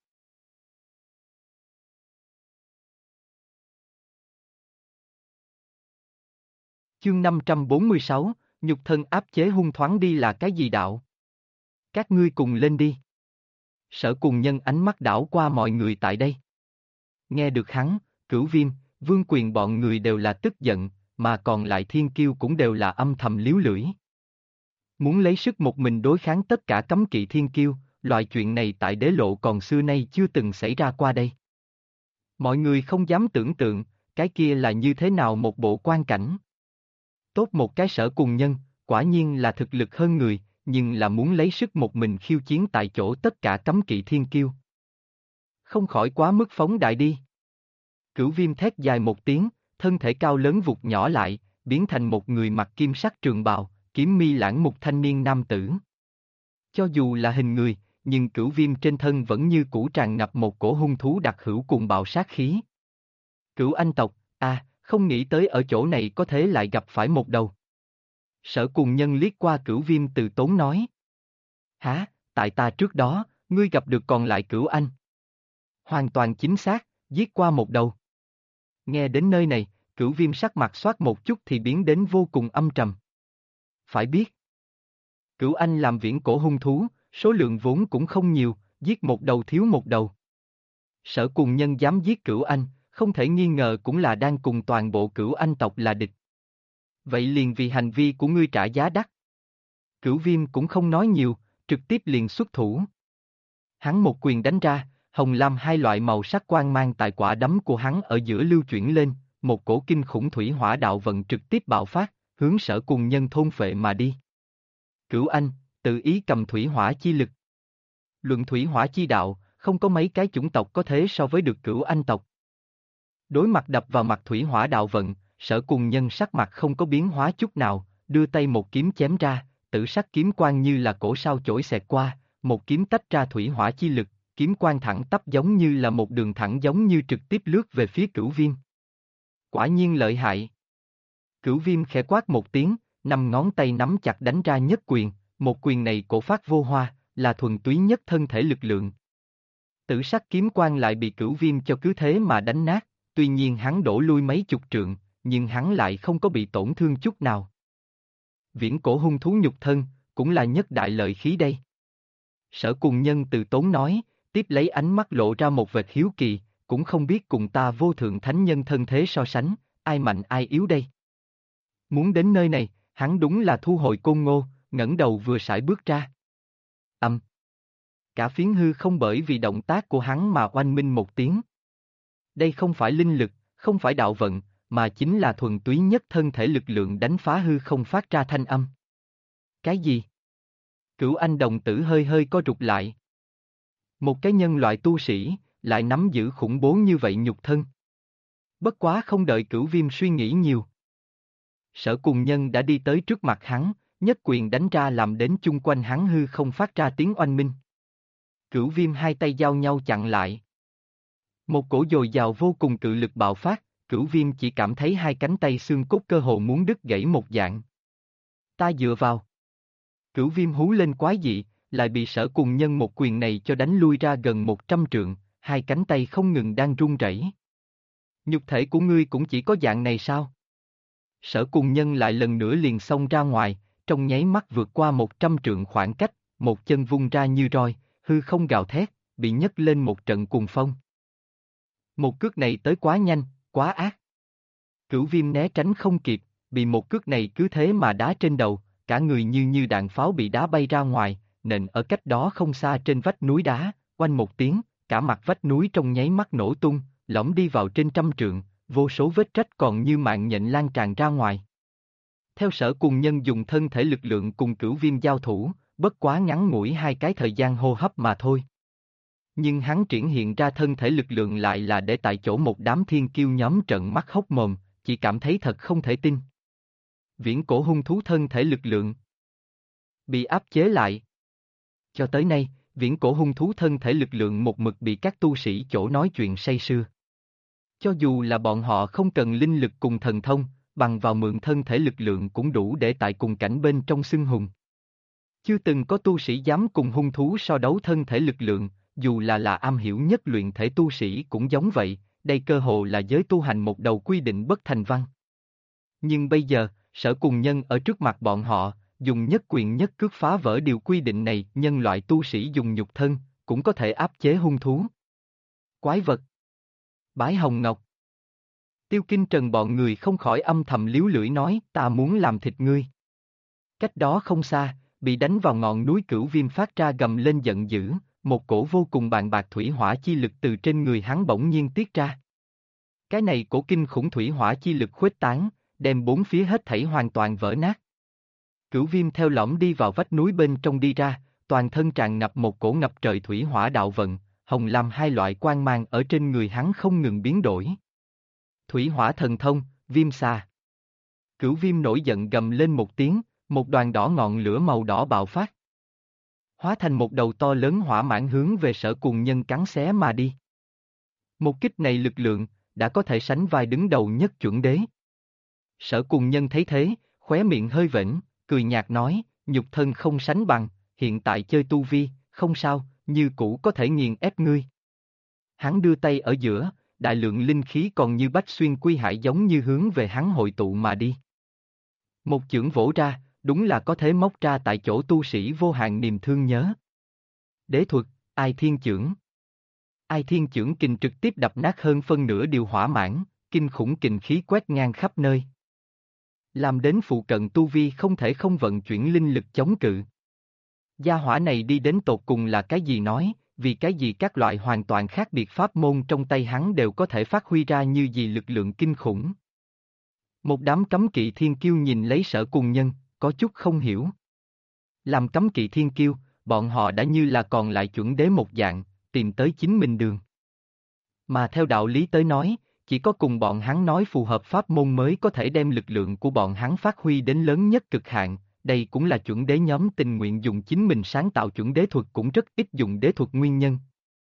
Chương 546, Nhục thân áp chế hung thoáng đi là cái gì đạo? Các ngươi cùng lên đi. Sở Cùng Nhân ánh mắt đảo qua mọi người tại đây. Nghe được hắn, Cửu Viêm, Vương Quyền bọn người đều là tức giận, mà còn lại thiên kiêu cũng đều là âm thầm liếu lưỡi. Muốn lấy sức một mình đối kháng tất cả cấm kỵ thiên kiêu, loại chuyện này tại đế lộ còn xưa nay chưa từng xảy ra qua đây. Mọi người không dám tưởng tượng, cái kia là như thế nào một bộ quan cảnh. Tốt một cái Sở Cùng Nhân, quả nhiên là thực lực hơn người, nhưng là muốn lấy sức một mình khiêu chiến tại chỗ tất cả cấm kỵ thiên kiêu. Không khỏi quá mức phóng đại đi. Cửu Viêm thét dài một tiếng, thân thể cao lớn vụt nhỏ lại, biến thành một người mặc kim sắc trường bào, kiếm mi lãng một thanh niên nam tử. Cho dù là hình người, nhưng Cửu Viêm trên thân vẫn như cũ tràn ngập một cổ hung thú đặc hữu cùng bạo sát khí. Cửu Anh tộc, không nghĩ tới ở chỗ này có thể lại gặp phải một đầu. Sở Cùng Nhân liếc qua Cửu Viêm từ tốn nói. Hả, tại ta trước đó, ngươi gặp được còn lại Cửu Anh. Hoàn toàn chính xác, giết qua một đầu. Nghe đến nơi này, Cửu Viêm sắc mặt xoát một chút thì biến đến vô cùng âm trầm. Phải biết, Cửu Anh làm viễn cổ hung thú, số lượng vốn cũng không nhiều, giết một đầu thiếu một đầu. Sở Cùng Nhân dám giết Cửu Anh, không thể nghi ngờ cũng là đang cùng toàn bộ Cửu Anh tộc là địch. Vậy liền vì hành vi của ngươi trả giá đắt. Cửu Viêm cũng không nói nhiều, trực tiếp liền xuất thủ. Hắn một quyền đánh ra, hồng lam hai loại màu sắc quang mang tại quả đấm của hắn ở giữa lưu chuyển lên, một cổ kinh khủng thủy hỏa đạo vận trực tiếp bạo phát, hướng Sở Cùng Nhân thôn phệ mà đi. Cửu Anh, tự ý cầm thủy hỏa chi lực. Luận thủy hỏa chi đạo, không có mấy cái chủng tộc có thể so với được Cửu Anh tộc. Đối mặt đập vào mặt thủy hỏa đạo vận, Sở Cùng Nhân sắc mặt không có biến hóa chút nào, đưa tay một kiếm chém ra, tử sắc kiếm quang như là cổ sao chổi xẹt qua, một kiếm tách ra thủy hỏa chi lực, kiếm quang thẳng tắp giống như là một đường thẳng giống như trực tiếp lướt về phía Cửu Viêm. Quả nhiên lợi hại. Cửu Viêm khẽ quát một tiếng, năm ngón tay nắm chặt đánh ra nhất quyền, một quyền này cổ phát vô hoa, là thuần túy nhất thân thể lực lượng. Tử sắc kiếm quang lại bị Cửu Viêm cho cứ thế mà đánh nát, tuy nhiên hắn đổ lui mấy chục trượng, nhưng hắn lại không có bị tổn thương chút nào. Viễn cổ hung thú nhục thân, cũng là nhất đại lợi khí đây. Sở Cùng Nhân từ tốn nói, tiếp lấy ánh mắt lộ ra một vệt hiếu kỳ, cũng không biết cùng ta vô thượng thánh nhân thân thế so sánh, ai mạnh ai yếu đây. Muốn đến nơi này, hắn đúng là thu hồi côn ngô, ngẩng đầu vừa sải bước ra. Cả phiến hư không bởi vì động tác của hắn mà oanh minh một tiếng. Đây không phải linh lực, không phải đạo vận, mà chính là thuần túy nhất thân thể lực lượng đánh phá hư không phát ra thanh âm. Cái gì? Cửu Anh đồng tử hơi hơi co rụt lại. Một cái nhân loại tu sĩ, lại nắm giữ khủng bố như vậy nhục thân. Bất quá không đợi Cửu Viêm suy nghĩ nhiều. Sở Cùng Nhân đã đi tới trước mặt hắn, nhất quyền đánh ra làm đến chung quanh hắn hư không phát ra tiếng oanh minh. Cửu Viêm hai tay giao nhau chặn lại. Một cổ dồi dào vô cùng cự lực bạo phát, Cửu Viêm chỉ cảm thấy hai cánh tay xương cốt cơ hồ muốn đứt gãy một dạng. Ta dựa vào. Cửu Viêm hú lên quái dị, lại bị Sở Cùng Nhân một quyền này cho đánh lui ra gần 100 trượng, hai cánh tay không ngừng đang run rẩy. Nhục thể của ngươi cũng chỉ có dạng này sao? Sở Cùng Nhân lại lần nữa liền xông ra ngoài, trong nháy mắt vượt qua 100 trượng khoảng cách, một chân vung ra như roi, hư không gào thét, bị nhấc lên một trận cuồng phong. Một cước này tới quá nhanh, quá ác. Cửu Viêm né tránh không kịp, bị một cước này cứ thế mà đá trên đầu, cả người như đạn pháo bị đá bay ra ngoài, nện ở cách đó không xa trên vách núi đá, oanh một tiếng, cả mặt vách núi trong nháy mắt nổ tung, lõm đi vào trên 100 trượng, vô số vết rách còn như mạng nhện lan tràn ra ngoài. Theo Sở Cùng Nhân dùng thân thể lực lượng cùng Cửu Viêm giao thủ, bất quá ngắn ngủi hai cái thời gian hô hấp mà thôi. Nhưng hắn triển hiện ra thân thể lực lượng lại là để tại chỗ một đám thiên kiêu nhóm trợn mắt hốc mồm, chỉ cảm thấy thật không thể tin. Viễn cổ hung thú thân thể lực lượng bị áp chế lại. Cho tới nay, viễn cổ hung thú thân thể lực lượng một mực bị các tu sĩ chỗ nói chuyện say sưa. Cho dù là bọn họ không cần linh lực cùng thần thông, bằng vào mượn thân thể lực lượng cũng đủ để tại cùng cảnh bên trong xưng hùng. Chưa từng có tu sĩ dám cùng hung thú so đấu thân thể lực lượng, dù là am hiểu nhất luyện thể tu sĩ cũng giống vậy, đây cơ hồ là giới tu hành một đầu quy định bất thành văn. Nhưng bây giờ, Sở Cùng Nhân ở trước mặt bọn họ, dùng nhất quyền nhất cước phá vỡ điều quy định này, nhân loại tu sĩ dùng nhục thân, cũng có thể áp chế hung thú. Quái vật. Bái Hồng Ngọc. Tiêu Kinh Trần bọn người không khỏi âm thầm líu lưỡi nói, ta muốn làm thịt ngươi. Cách đó không xa, bị đánh vào ngọn núi Cửu Viêm phát ra gầm lên giận dữ, một cổ vô cùng bàng bạc thủy hỏa chi lực từ trên người hắn bỗng nhiên tiết ra. Cái này cổ kinh khủng thủy hỏa chi lực khuếch tán, đem bốn phía hết thảy hoàn toàn vỡ nát. Cửu Viêm theo lõm đi vào vách núi bên trong đi ra, toàn thân tràn ngập một cổ ngập trời thủy hỏa đạo vận, hồng lam hai loại quang mang ở trên người hắn không ngừng biến đổi. Thủy hỏa thần thông, Viêm xà. Cửu Viêm nổi giận gầm lên một tiếng, một đoàn đỏ ngọn lửa màu đỏ bạo phát. Hóa thành một đầu to lớn hỏa mãng hướng về Sở Cùng Nhân cắn xé mà đi. Một kích này lực lượng, đã có thể sánh vai đứng đầu nhất chuẩn đế. Sở Cùng Nhân thấy thế, khóe miệng hơi vểnh, cười nhạt nói, nhục thân không sánh bằng, hiện tại chơi tu vi, không sao, như cũ có thể nghiền ép ngươi. Hắn đưa tay ở giữa, đại lượng linh khí còn như bách xuyên quy hải giống như hướng về hắn hội tụ mà đi. Một chưởng vỗ ra, đúng là có thể móc ra tại chỗ tu sĩ vô hạn niềm thương nhớ. Đế thuật, Ai Thiên Chưởng. Ai Thiên Chưởng kình trực tiếp đập nát hơn phân nửa điều hỏa mãn, kinh khủng kình khí quét ngang khắp nơi. Làm đến phụ cận tu vi không thể không vận chuyển linh lực chống cự. Gia hỏa này đi đến tột cùng là cái gì nói, vì cái gì các loại hoàn toàn khác biệt pháp môn trong tay hắn đều có thể phát huy ra như gì lực lượng kinh khủng. Một đám cấm kỵ thiên kiêu nhìn lấy Sở Cùng Nhân, có chút không hiểu. Làm cấm kỵ thiên kiêu, bọn họ đã như là còn lại chuẩn đế một dạng, tìm tới chính mình đường. Mà theo đạo lý tới nói, chỉ có cùng bọn hắn nói phù hợp pháp môn mới có thể đem lực lượng của bọn hắn phát huy đến lớn nhất cực hạn, đây cũng là chuẩn đế nhóm tình nguyện dùng chính mình sáng tạo chuẩn đế thuật cũng rất ít dùng đế thuật nguyên nhân.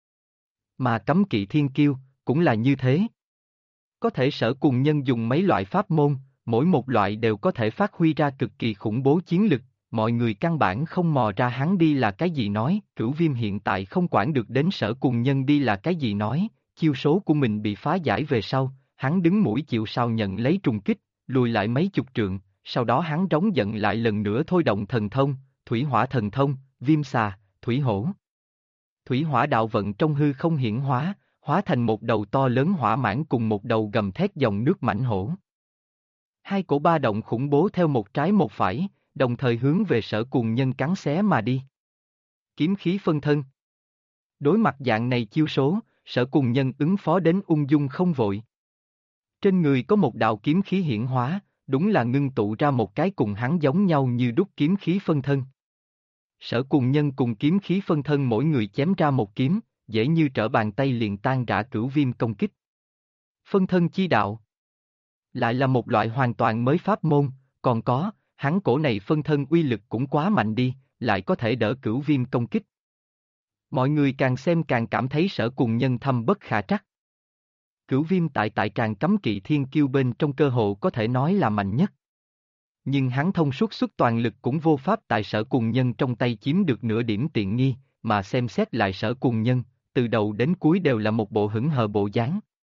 Mà cấm kỵ thiên kiêu, cũng là như thế. Có thể Sở Cùng Nhân dùng mấy loại pháp môn, mỗi một loại đều có thể phát huy ra cực kỳ khủng bố chiến lực, mọi người căn bản không mò ra hắn đi là cái gì nói, Cửu Viêm hiện tại không quản được đến Sở Cùng Nhân đi là cái gì nói, chiêu số của mình bị phá giải về sau, hắn đứng mũi chịu sào nhận lấy trùng kích, lùi lại mấy chục trượng, sau đó hắn trống giận lại lần nữa thôi động thần thông, thủy hỏa thần thông, Viêm xà, thủy hổ. Thủy hỏa đạo vận trong hư không hiển hóa, hóa thành một đầu to lớn hỏa mãng cùng một đầu gầm thét dòng nước mãnh hổ. Hai cổ ba động khủng bố theo một trái một phải, đồng thời hướng về Sở Cùng Nhân cắn xé mà đi. Kiếm khí phân thân. Đối mặt dạng này chiêu số, Sở Cùng Nhân ứng phó đến ung dung không vội. Trên người có một đạo kiếm khí hiển hóa, đúng là ngưng tụ ra một cái cùng hắn giống nhau như đúc kiếm khí phân thân. Sở Cùng Nhân cùng kiếm khí phân thân mỗi người chém ra một kiếm, dễ như trở bàn tay liền tan rã Cửu Viêm công kích. Phân thân chi đạo lại là một loại hoàn toàn mới pháp môn, còn có, hắn cổ này phân thân uy lực cũng quá mạnh đi, lại có thể đỡ Cửu Viêm công kích. Mọi người càng xem càng cảm thấy Sở Cùng Nhân thâm bất khả trắc. Cửu Viêm tại tràng cấm kỵ thiên kiêu bên trong cơ hội có thể nói là mạnh nhất. Nhưng hắn thông suốt xuất toàn lực cũng vô pháp tại Sở Cùng Nhân trong tay chiếm được nửa điểm tiện nghi, mà xem xét lại Sở Cùng Nhân, từ đầu đến cuối đều là một bộ hững hờ bộ dáng.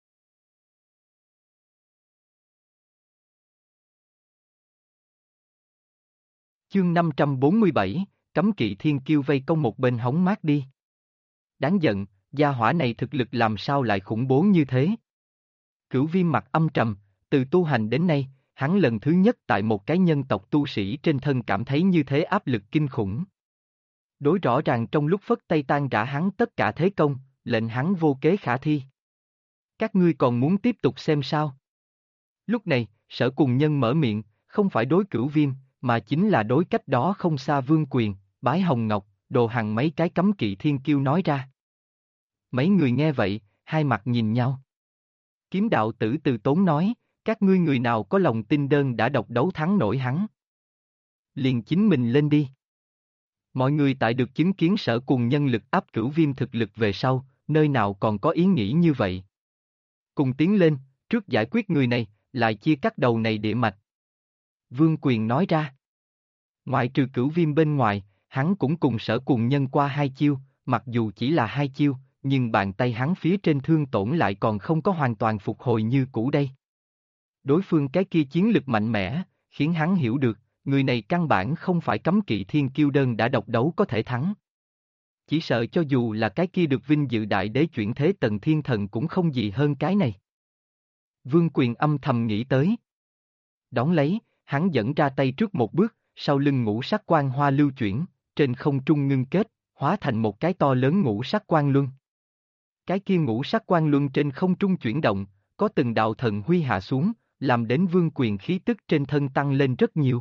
Chương 547, cấm kỵ thiên kiêu vây công một bên hóng mát đi. Đáng giận, gia hỏa này thực lực làm sao lại khủng bố như thế? Cửu Viêm mặt âm trầm, từ tu hành đến nay, hắn lần thứ nhất tại một cái nhân tộc tu sĩ trên thân cảm thấy như thế áp lực kinh khủng. Đối rõ ràng trong lúc phất tay tan rã hắn tất cả thế công, lệnh hắn vô kế khả thi. Các ngươi còn muốn tiếp tục xem sao? Lúc này, Sở Cùng Nhân mở miệng, không phải đối Cửu Viêm, mà chính là đối cách đó không xa Vương Quyền, Bái Hồng Ngọc, Đồ Hằng mấy cái cấm kỵ thiên kiêu nói ra. Mấy người nghe vậy, hai mặt nhìn nhau. Kiếm đạo tử từ tốn nói, các ngươi người nào có lòng tin đơn đã độc đấu thắng nổi hắn. Liền chính mình lên đi. Mọi người tại được chứng kiến Sở Cùng Nhân lực áp Cửu Viêm thực lực về sau, nơi nào còn có ý nghĩ như vậy. Cùng tiến lên, trước giải quyết người này, lại chia cắt đầu này địa mạch. Vương Quyền nói ra. Ngoại trừ Cửu Viêm bên ngoài, hắn cũng cùng Sở Cùng Nhân qua hai chiêu, mặc dù chỉ là hai chiêu, nhưng bàn tay hắn phía trên thương tổn lại còn không có hoàn toàn phục hồi như cũ đây. Đối phương cái kia chiến lực mạnh mẽ, khiến hắn hiểu được, người này căn bản không phải cấm kỵ thiên kiêu đơn đã độc đấu có thể thắng. Chỉ sợ cho dù là cái kia được vinh dự đại đế chuyển thế tầng thiên thần cũng không gì hơn cái này. Vương Quyền âm thầm nghĩ tới. Đón lấy, hắn dẫn ra tay trước một bước, sau lưng ngũ sắc quang hoa lưu chuyển, trên không trung ngưng kết, hóa thành một cái to lớn ngũ sắc quang luân. Cái kia ngũ sắc quang luân trên không trung chuyển động, có từng đạo thần huy hạ xuống, làm đến Vương Quyền khí tức trên thân tăng lên rất nhiều.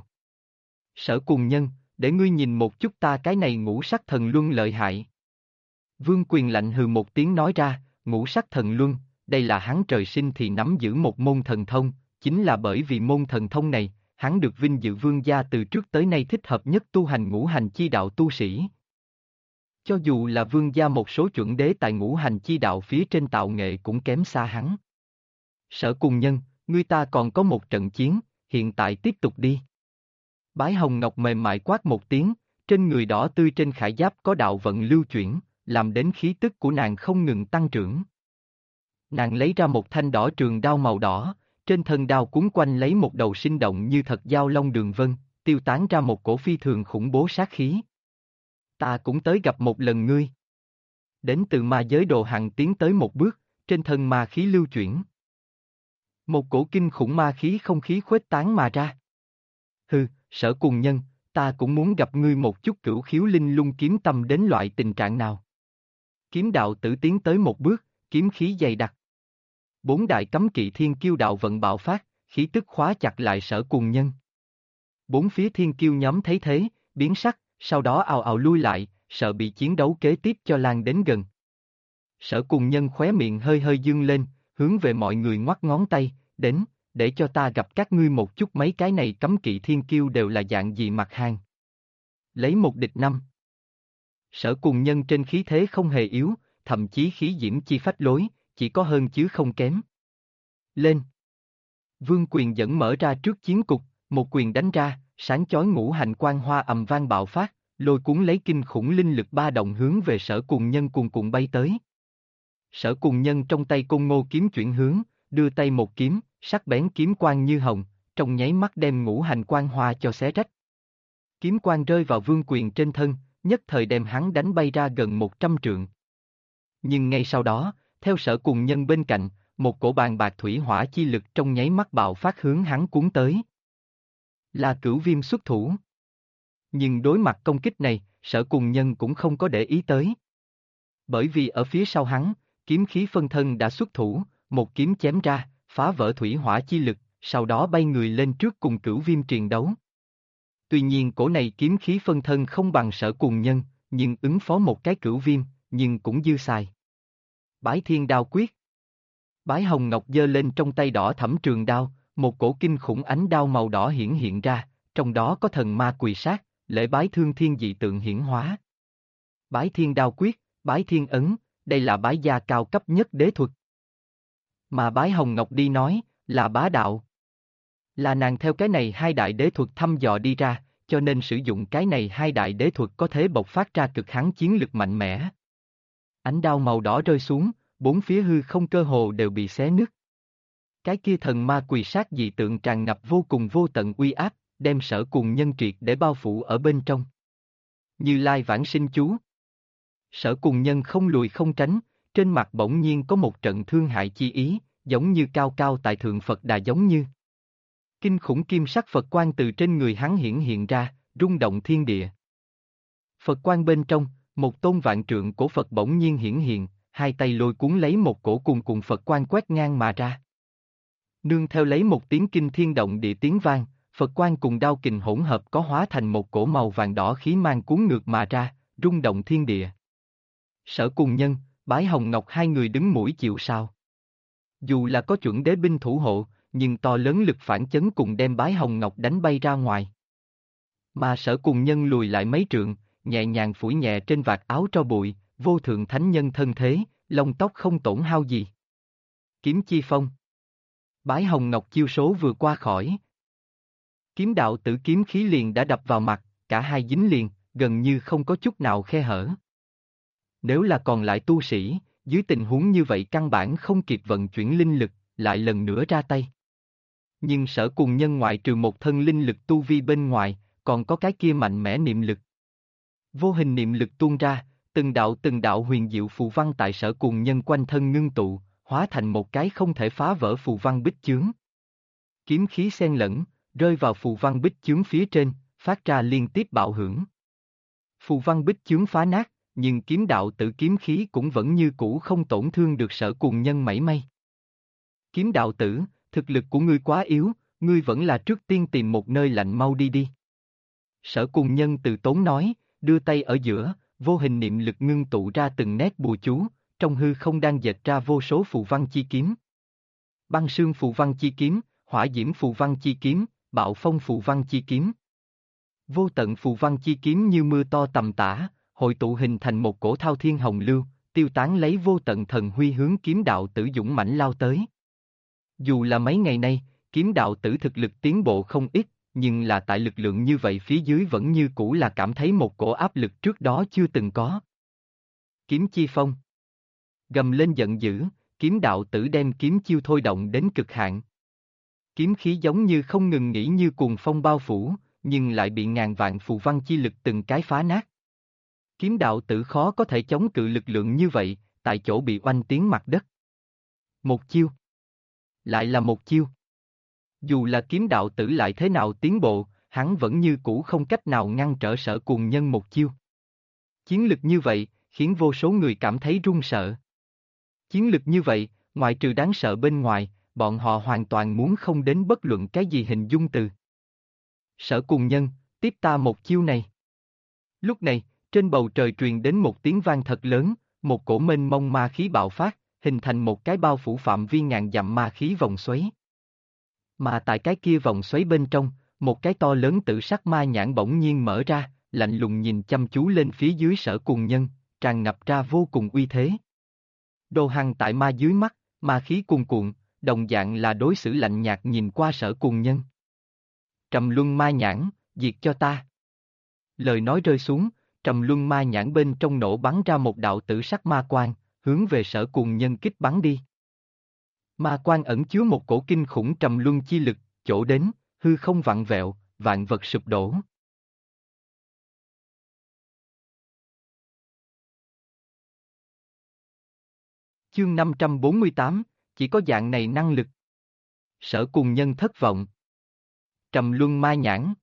Sở Cùng Nhân, để ngươi nhìn một chút ta cái này ngũ sắc thần luân lợi hại. Vương Quyền lạnh hừ một tiếng nói ra, ngũ sắc thần luân, đây là hắn trời sinh thì nắm giữ một môn thần thông, chính là bởi vì môn thần thông này, hắn được vinh dự vương gia từ trước tới nay thích hợp nhất tu hành ngũ hành chi đạo tu sĩ. Cho dù là vương gia một số chuẩn đế tại ngũ hành chi đạo phía trên tạo nghệ cũng kém xa hắn. Sở Cùng Nhân, ngươi ta còn có một trận chiến, hiện tại tiếp tục đi. Bái Hồng Ngọc mềm mại quát một tiếng, trên người đỏ tươi trên khải giáp có đạo vận lưu chuyển, làm đến khí tức của nàng không ngừng tăng trưởng. Nàng lấy ra một thanh đỏ trường đao màu đỏ, trên thân đao cuốn quanh lấy một đầu sinh động như thật dao long đường vân, tiêu tán ra một cổ phi thường khủng bố sát khí. Ta cũng tới gặp một lần ngươi. Đến từ ma giới Đồ Hằng tiến tới một bước, trên thân ma khí lưu chuyển. Một cổ kinh khủng ma khí không khí khuếch tán mà ra. Hừ, Sở Cùng Nhân, ta cũng muốn gặp ngươi một chút cửu khiếu linh lung kiếm tâm đến loại tình trạng nào. Kiếm đạo tử tiến tới một bước, kiếm khí dày đặc. Bốn đại cấm kỵ thiên kiêu đạo vận bạo phát, khí tức khóa chặt lại Sở Cùng Nhân. Bốn phía thiên kiêu nhóm thấy thế, biến sắc, sau đó ào ào lui lại, sợ bị chiến đấu kế tiếp cho lan đến gần. Sở Cùng Nhân khóe miệng hơi hơi dương lên, hướng về mọi người ngoắc ngón tay, đến, để cho ta gặp các ngươi một chút mấy cái này cấm kỵ thiên kiêu đều là dạng gì mặt hàng. Lấy một địch năm. Sở Cùng Nhân trên khí thế không hề yếu, thậm chí khí diễm chi phách lối, chỉ có hơn chứ không kém. Lên! Vương Quyền dẫn mở ra trước chiến cục, một quyền đánh ra, sáng chói ngũ hành quang hoa ầm vang bạo phát, lôi cuốn lấy kinh khủng linh lực ba động hướng về Sở Cùng Nhân cuồn cuộn bay tới. Sở Cùng Nhân trong tay côn ngô kiếm chuyển hướng, đưa tay một kiếm, sắc bén kiếm quang như hồng, trong nháy mắt đem ngũ hành quang hoa cho xé rách. Kiếm quang rơi vào Vương Quyền trên thân, nhất thời đem hắn đánh bay ra gần 100 trượng. Nhưng ngay sau đó, theo Sở Cùng Nhân bên cạnh, một cổ bàn bạc thủy hỏa chi lực trong nháy mắt bạo phát hướng hắn cuốn tới. Là Cửu Viêm xuất thủ. Nhưng đối mặt công kích này, Sở Cùng Nhân cũng không có để ý tới. Bởi vì ở phía sau hắn, kiếm khí phân thân đã xuất thủ, một kiếm chém ra, phá vỡ thủy hỏa chi lực, sau đó bay người lên trước cùng Cửu Viêm triền đấu. Tuy nhiên cổ này kiếm khí phân thân không bằng Sở Cùng Nhân, nhưng ứng phó một cái Cửu Viêm, nhưng cũng dư xài. Bái Thiên Đao Quyết. Bái Hồng Ngọc giơ lên trong tay đỏ thẫm trường đao, một cổ kinh khủng ánh đao màu đỏ hiển hiện ra, trong đó có thần ma quỳ sát, lễ bái thương thiên dị tượng hiển hóa. Bái Thiên Đao Quyết, Bái Thiên Ấn, đây là bái gia cao cấp nhất đế thuật. Mà Bái Hồng Ngọc đi nói, là bá đạo. Là nàng theo cái này hai đại đế thuật thăm dò đi ra, cho nên sử dụng cái này hai đại đế thuật có thể bộc phát ra cực hãn chiến lực mạnh mẽ. Ánh đao màu đỏ rơi xuống, bốn phía hư không cơ hồ đều bị xé nứt. Cái kia thần ma quỳ sát dị tượng tràn ngập vô cùng vô tận uy áp, đem Sở Cùng Nhân triệt để bao phủ ở bên trong. Như Lai vãng sinh chú. Sở Cùng Nhân không lùi không tránh, trên mặt bỗng nhiên có một trận thương hại chi ý, giống như cao cao tại thượng Phật Đà giống như. Kinh khủng kim sắc Phật quang từ trên người hắn hiển hiện ra, rung động thiên địa. Phật quang bên trong, một tôn vạn trượng cổ Phật bỗng nhiên hiển hiện, hai tay lôi cuốn lấy một cổ cuồn cuộn Phật quang quét ngang mà ra. Nương theo lấy một tiếng kinh thiên động địa tiếng vang, Phật quang cùng đao kình hỗn hợp có hóa thành một cổ màu vàng đỏ khí mang cuốn ngược mà ra, rung động thiên địa. Sở Cùng Nhân, Bái Hồng Ngọc hai người đứng mũi chịu sào. Dù là có chuẩn đế binh thủ hộ, nhưng to lớn lực phản chấn cùng đem Bái Hồng Ngọc đánh bay ra ngoài. Mà Sở Cùng Nhân lùi lại mấy trượng, nhẹ nhàng phủi nhẹ trên vạt áo tro bụi, vô thượng thánh nhân thân thế, lông tóc không tổn hao gì. Kiếm chi phong. Bái Hồng Ngọc chiêu số vừa qua khỏi. Kiếm đạo tử kiếm khí liền đã đập vào mặt, cả hai dính liền, gần như không có chút nào khe hở. Nếu là còn lại tu sĩ, dưới tình huống như vậy căn bản không kịp vận chuyển linh lực, lại lần nữa ra tay. Nhưng Sở Cùng Nhân ngoại trừ một thân linh lực tu vi bên ngoài, còn có cái kia mạnh mẽ niệm lực. Vô hình niệm lực tuôn ra, từng đạo huyền diệu phù văn tại Sở Cùng Nhân quanh thân ngưng tụ, hóa thành một cái không thể phá vỡ phù văn bích chướng. Kiếm khí xen lẫn, rơi vào phù văn bích chướng phía trên, phát ra liên tiếp bạo hưởng. Phù văn bích chướng phá nát, nhưng kiếm đạo tử kiếm khí cũng vẫn như cũ không tổn thương được Sở Cùng Nhân mảy may. Kiếm đạo tử, thực lực của ngươi quá yếu, ngươi vẫn là trước tiên tìm một nơi lạnh mau đi đi. Sở Cùng Nhân từ tốn nói, đưa tay ở giữa, vô hình niệm lực ngưng tụ ra từng nét bùa chú, trong hư không đang dệt ra vô số phù văn chi kiếm. Băng sương phù văn chi kiếm, hỏa diễm phù văn chi kiếm, bạo phong phù văn chi kiếm. Vô tận phù văn chi kiếm như mưa to tầm tã, hội tụ hình thành một cổ thao thiên hồng lưu, tiêu tán lấy vô tận thần huy hướng kiếm đạo tử dũng mãnh lao tới. Dù là mấy ngày nay, kiếm đạo tử thực lực tiến bộ không ít, nhưng là tại lực lượng như vậy phía dưới vẫn như cũ là cảm thấy một cổ áp lực trước đó chưa từng có. Kiếm chi phong. Gầm lên giận dữ, kiếm đạo tử đem kiếm chiêu thôi động đến cực hạn. Kiếm khí giống như không ngừng nghỉ như cuồng phong bao phủ, nhưng lại bị ngàn vạn phù văn chi lực từng cái phá nát. Kiếm đạo tử khó có thể chống cự lực lượng như vậy, tại chỗ bị oanh tiến mặt đất. Một chiêu. Lại là một chiêu. Dù là kiếm đạo tử lại thế nào tiến bộ, hắn vẫn như cũ không cách nào ngăn trở Sở Cùng Nhân một chiêu. Chiến lực như vậy, khiến vô số người cảm thấy run sợ. Chiến lực như vậy, ngoại trừ đáng sợ bên ngoài, bọn họ hoàn toàn muốn không đến bất luận cái gì hình dung từ. Sở Cùng Nhân, tiếp ta một chiêu này. Lúc này, trên bầu trời truyền đến một tiếng vang thật lớn, một cổ mênh mông ma khí bạo phát, hình thành một cái bao phủ phạm vi ngàn dặm ma khí vòng xoáy. Mà tại cái kia vòng xoáy bên trong, một cái to lớn tự sắc ma nhãn bỗng nhiên mở ra, lạnh lùng nhìn chăm chú lên phía dưới Sở Cùng Nhân, tràn ngập ra vô cùng uy thế. Đồ Hằng tại ma dưới mắt, ma khí cuồn cuộn, đồng dạng là đối xử lạnh nhạt nhìn qua Sở Cùng Nhân. Trầm luân ma nhãn, diệt cho ta. Lời nói rơi xuống, trầm luân ma nhãn bên trong nổ bắn ra một đạo tử sắc ma quang, hướng về Sở Cùng Nhân kích bắn đi. Ma quang ẩn chứa một cổ kinh khủng trầm luân chi lực, chỗ đến, hư không vặn vẹo, vạn vật sụp đổ. Chương 548, chỉ có dạng này năng lực. Sở Cùng Nhân thất vọng. Trầm luân ma nhãn.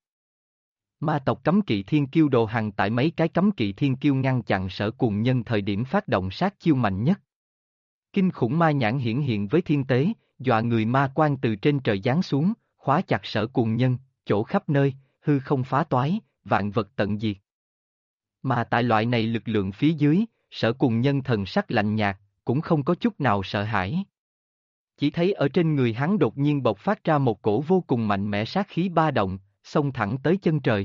Ma tộc cấm kỵ thiên kiêu Đồ Hằng tại mấy cái cấm kỵ thiên kiêu ngăn chặn Sở Cùng Nhân thời điểm phát động sát chiêu mạnh nhất. Kinh khủng ma nhãn hiển hiện với thiên tế, dọa người ma quang từ trên trời giáng xuống, khóa chặt Sở Cùng Nhân, chỗ khắp nơi, hư không phá toái, vạn vật tận diệt. Mà tại loại này lực lượng phía dưới, Sở Cùng Nhân thần sắc lạnh nhạt, cũng không có chút nào sợ hãi. Chỉ thấy ở trên người hắn đột nhiên bộc phát ra một cổ vô cùng mạnh mẽ sát khí ba động, xông thẳng tới chân trời.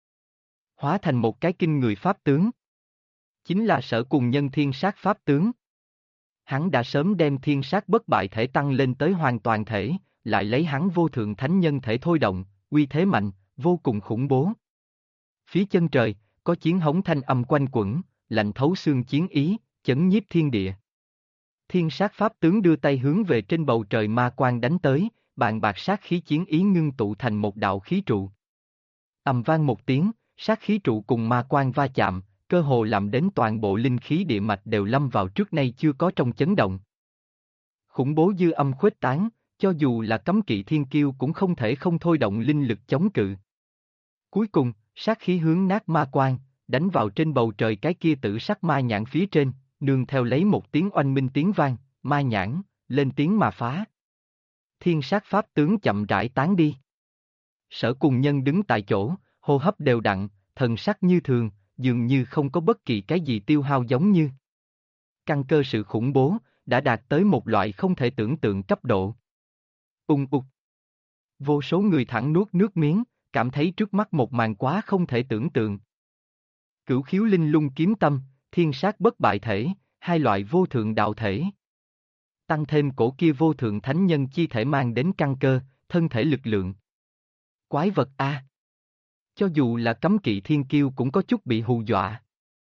Hóa thành một cái kinh người pháp tướng. Chính là Sở Cùng Nhân thiên sát pháp tướng. Hắn đã sớm đem thiên sát bất bại thể tăng lên tới hoàn toàn thể, lại lấy hắn vô thượng thánh nhân thể thôi động, uy thế mạnh, vô cùng khủng bố. Phía chân trời, có chiến hống thanh âm quanh quẩn, lạnh thấu xương chiến ý, chấn nhiếp thiên địa. Thiên sát pháp tướng đưa tay hướng về trên bầu trời ma quang đánh tới, bàn bạc sát khí chiến ý ngưng tụ thành một đạo khí trụ. Ầm vang một tiếng, sát khí trụ cùng ma quang va chạm, cơ hồ làm đến toàn bộ linh khí địa mạch đều lâm vào trước nay chưa có trong chấn động. Khủng bố dư âm khuếch tán, cho dù là cấm kỵ thiên kiêu cũng không thể không thôi động linh lực chống cự. Cuối cùng, sát khí hướng nát ma quang, đánh vào trên bầu trời cái kia tử sắc ma nhãn phía trên, nương theo lấy một tiếng oanh minh tiếng vang, ma nhãn, lên tiếng mà phá. Thiên sát pháp tướng chậm rãi tán đi. Sở Cùng Nhân đứng tại chỗ, hô hấp đều đặn, thần sắc như thường, dường như không có bất kỳ cái gì tiêu hao giống như. Căn cơ sự khủng bố, đã đạt tới một loại không thể tưởng tượng cấp độ. Ung ục. Vô số người thẳng nuốt nước miếng, cảm thấy trước mắt một màn quá không thể tưởng tượng. Cửu khiếu linh lung kiếm tâm, thiên sát bất bại thể, hai loại vô thượng đạo thể. Tăng thêm cổ kia vô thượng thánh nhân chi thể mang đến căn cơ, thân thể lực lượng. Quái vật A. Cho dù là cấm kỵ thiên kiêu cũng có chút bị hù dọa.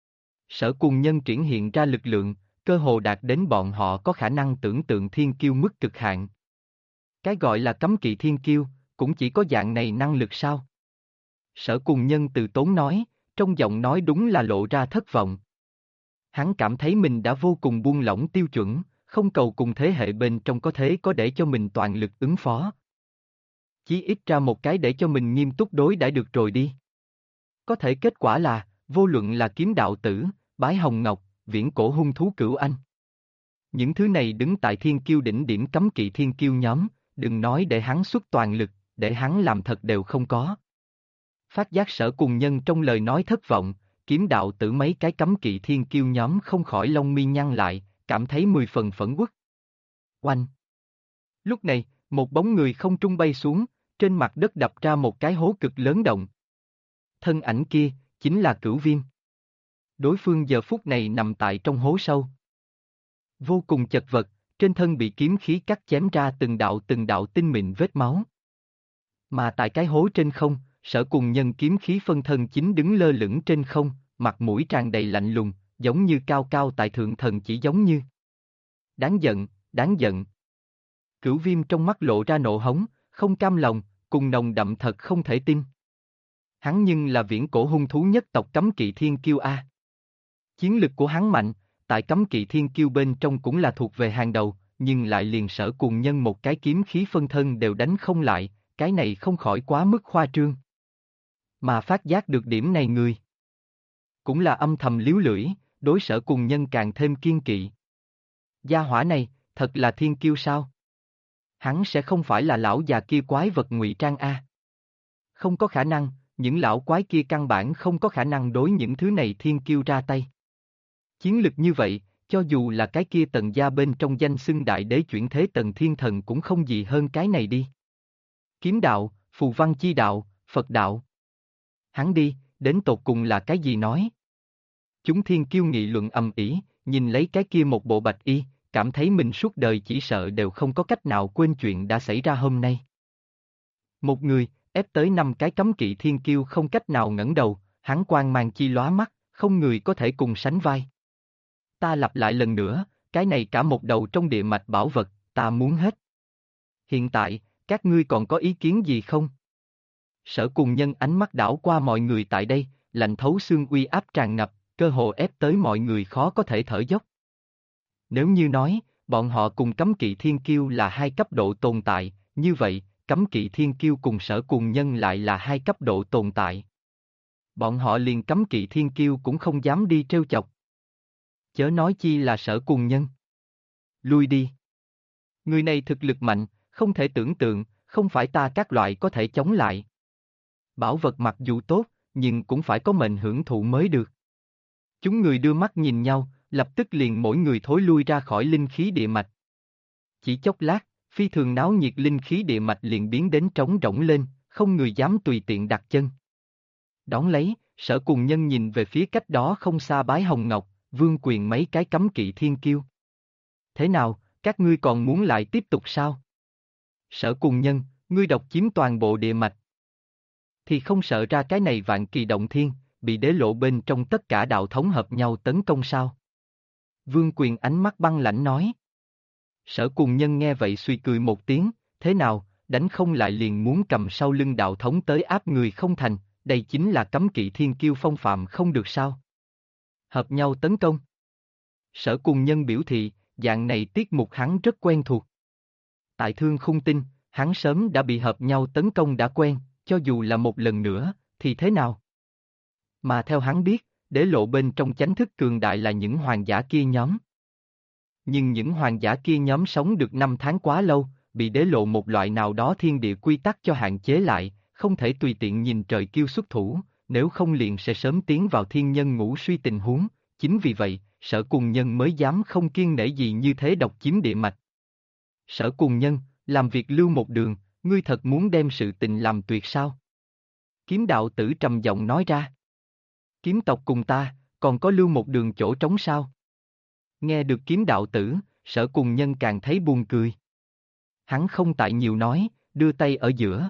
Sở Cùng Nhân triển hiện ra lực lượng, cơ hồ đạt đến bọn họ có khả năng tưởng tượng thiên kiêu mức cực hạn. Cái gọi là cấm kỵ thiên kiêu, cũng chỉ có dạng này năng lực sao? Sở Cùng Nhân từ tốn nói, trong giọng nói đúng là lộ ra thất vọng. Hắn cảm thấy mình đã vô cùng buông lỏng tiêu chuẩn, không cầu cùng thế hệ bên trong có thế có để cho mình toàn lực ứng phó. Chí ít ra một cái để cho mình nghiêm túc đối đãi được rồi đi. Có thể kết quả là, vô luận là kiếm đạo tử, bái hồng ngọc, viễn cổ hung thú cửu anh. Những thứ này đứng tại thiên kiêu đỉnh điểm cấm kỵ thiên kiêu nhóm, đừng nói để hắn xuất toàn lực, để hắn làm thật đều không có. Phát giác Sở Cùng Nhân trong lời nói thất vọng, kiếm đạo tử mấy cái cấm kỵ thiên kiêu nhóm không khỏi lông mi nhăn lại, cảm thấy 10 phần phẫn uất. Oanh! Lúc này, một bóng người không trung bay xuống, trên mặt đất đập ra một cái hố cực lớn động. Thân ảnh kia, chính là Cửu Viêm. Đối phương giờ phút này nằm tại trong hố sâu. Vô cùng chật vật, trên thân bị kiếm khí cắt chém ra từng đạo tinh mịn vết máu. Mà tại cái hố trên không, Sở Cùng Nhân kiếm khí phân thân chính đứng lơ lửng trên không, mặt mũi tràn đầy lạnh lùng, giống như cao cao tại thượng thần chỉ giống như. Đáng giận, đáng giận. Cửu Viêm trong mắt lộ ra nộ hống, không cam lòng, cùng nồng đậm thật không thể tin. Hắn nhưng là viễn cổ hung thú nhất tộc cấm kỵ thiên kiêu A. Chiến lực của hắn mạnh, tại cấm kỵ thiên kiêu bên trong cũng là thuộc về hàng đầu, nhưng lại liền Sở Cùng Nhân một cái kiếm khí phân thân đều đánh không lại, cái này không khỏi quá mức khoa trương. Mà phát giác được điểm này người, cũng là âm thầm líu lưỡi, đối Sở Cùng Nhân càng thêm kiên kỵ. Gia hỏa này, thật là thiên kiêu sao? Hắn sẽ không phải là lão già kia quái vật ngụy trang A. Không có khả năng, những lão quái kia căn bản không có khả năng đối những thứ này thiên kiêu ra tay. Chiến lực như vậy, cho dù là cái kia Tần gia bên trong danh xưng đại đế chuyển thế Tần Thiên Thần cũng không gì hơn cái này đi. Kiếm đạo, phù văn chi đạo, Phật đạo. Hắn đi, đến tột cùng là cái gì nói? Chúng thiên kiêu nghị luận ầm ĩ, nhìn lấy cái kia một bộ bạch y, cảm thấy mình suốt đời chỉ sợ đều không có cách nào quên chuyện đã xảy ra hôm nay. Một người, ép tới 5 cái cấm kỵ thiên kiêu không cách nào ngẩng đầu, hắn quang mang chi lóa mắt, không người có thể cùng sánh vai. Ta lặp lại lần nữa, cái này cả một đầu trong địa mạch bảo vật, ta muốn hết. Hiện tại, các ngươi còn có ý kiến gì không? Sở Cùng Nhân ánh mắt đảo qua mọi người tại đây, lạnh thấu xương uy áp tràn ngập, cơ hồ ép tới mọi người khó có thể thở dốc. Nếu như nói, bọn họ cùng cấm kỵ thiên kiêu là hai cấp độ tồn tại, như vậy, cấm kỵ thiên kiêu cùng Sở Cùng Nhân lại là hai cấp độ tồn tại. Bọn họ liền cấm kỵ thiên kiêu cũng không dám đi trêu chọc. Chớ nói chi là Sở Cùng Nhân. Lui đi. Người này thực lực mạnh, không thể tưởng tượng, không phải ta các loại có thể chống lại. Bảo vật mặc dù tốt, nhưng cũng phải có mệnh hưởng thụ mới được. Chúng người đưa mắt nhìn nhau, lập tức liền mỗi người thối lui ra khỏi linh khí địa mạch. Chỉ chốc lát, phi thường náo nhiệt linh khí địa mạch liền biến đến trống rỗng lên, không người dám tùy tiện đặt chân. Đón lấy, Sở Cùng Nhân nhìn về phía cách đó không xa Bái Hồng Ngọc, Vương Quyền mấy cái cấm kỵ thiên kiêu. Thế nào, các ngươi còn muốn lại tiếp tục sao? Sở Cùng Nhân, ngươi độc chiếm toàn bộ địa mạch. Thì không sợ ra cái này vạn kỳ động thiên, bị đế lộ bên trong tất cả đạo thống hợp nhau tấn công sao? Vương Quyền ánh mắt băng lãnh nói. Sở Cùng Nhân nghe vậy suy cười một tiếng, thế nào, đánh không lại liền muốn cầm sau lưng đạo thống tới áp người không thành, đây chính là cấm kỵ thiên kiêu phong phạm không được sao? Hợp nhau tấn công. Sở Cùng Nhân biểu thị, dạng này tiết mục hắn rất quen thuộc. Tại Thương Khung Tinh, hắn sớm đã bị hợp nhau tấn công đã quen, cho dù là một lần nữa, thì thế nào? Mà theo hắn biết, đế lộ bên trong chánh thức cường đại là những hoàng giả kia nhóm. Nhưng những hoàng giả kia nhóm sống được 5 tháng quá lâu, bị đế lộ một loại nào đó thiên địa quy tắc cho hạn chế lại, không thể tùy tiện nhìn trời kêu xuất thủ, nếu không liền sẽ sớm tiến vào thiên nhân ngũ suy tình huống, chính vì vậy, Sở Cùng Nhân mới dám không kiêng nể gì như thế độc chiếm địa mạch. Sở Cùng Nhân, làm việc lưu một đường, ngươi thật muốn đem sự tình làm tuyệt sao? Kiếm đạo tử trầm giọng nói ra. Kiếm tộc cùng ta, còn có lưu một đường chỗ trống sao? Nghe được kiếm đạo tử, Sở Cùng Nhân càng thấy buồn cười. Hắn không tại nhiều nói, đưa tay ở giữa.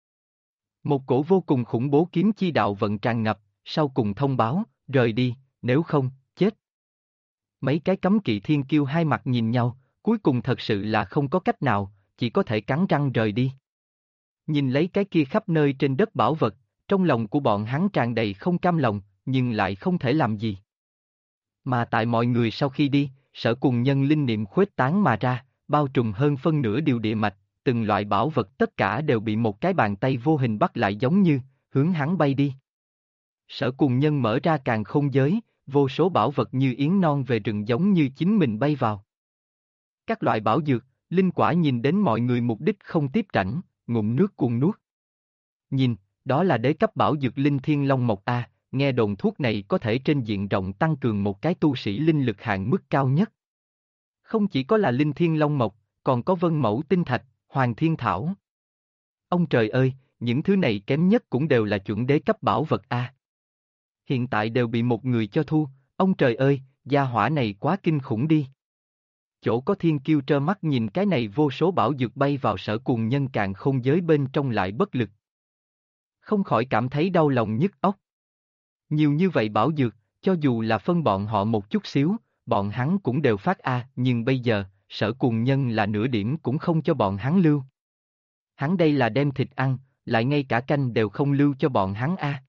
Một cổ vô cùng khủng bố kiếm chi đạo vận tràn ngập, sau cùng thông báo, rời đi, nếu không, chết. Mấy cái cấm kỵ thiên kiêu hai mặt nhìn nhau, cuối cùng thật sự là không có cách nào, chỉ có thể cắn răng rời đi. Nhìn lấy cái kia khắp nơi trên đất bảo vật, trong lòng của bọn hắn tràn đầy không cam lòng, nhưng lại không thể làm gì. Mà tại mọi người sau khi đi, Sở Cùng Nhân linh niệm khuếch tán mà ra, bao trùm hơn phân nửa điều địa mạch, từng loại bảo vật tất cả đều bị một cái bàn tay vô hình bắt lại giống như, hướng hắn bay đi. Sở Cùng Nhân mở ra càn khôn giới, vô số bảo vật như yến non về rừng giống như chính mình bay vào. Các loại bảo dược, linh quả nhìn đến mọi người mục đích không tiếp rảnh, ngụm nước cuồng nuốt. Nhìn, đó là đế cấp bảo dược linh thiên long mộc A, nghe đồn thuốc này có thể trên diện rộng tăng cường một cái tu sĩ linh lực hạn mức cao nhất. Không chỉ có là linh thiên long mộc, còn có vân mẫu tinh thạch, hoàng thiên thảo. Ông trời ơi, những thứ này kém nhất cũng đều là chuẩn đế cấp bảo vật A. Hiện tại đều bị một người cho thu, ông trời ơi, gia hỏa này quá kinh khủng đi. Chỗ có thiên kiêu trơ mắt nhìn cái này vô số bảo dược bay vào Sở Cùng Nhân càn khôn giới bên trong lại bất lực. Không khỏi cảm thấy đau lòng nhức óc. Nhiều như vậy bảo dược, cho dù là phân bọn họ một chút xíu, bọn hắn cũng đều phát A, nhưng bây giờ, Sở Cùng Nhân là nửa điểm cũng không cho bọn hắn lưu. Hắn đây là đem thịt ăn, lại ngay cả canh đều không lưu cho bọn hắn A.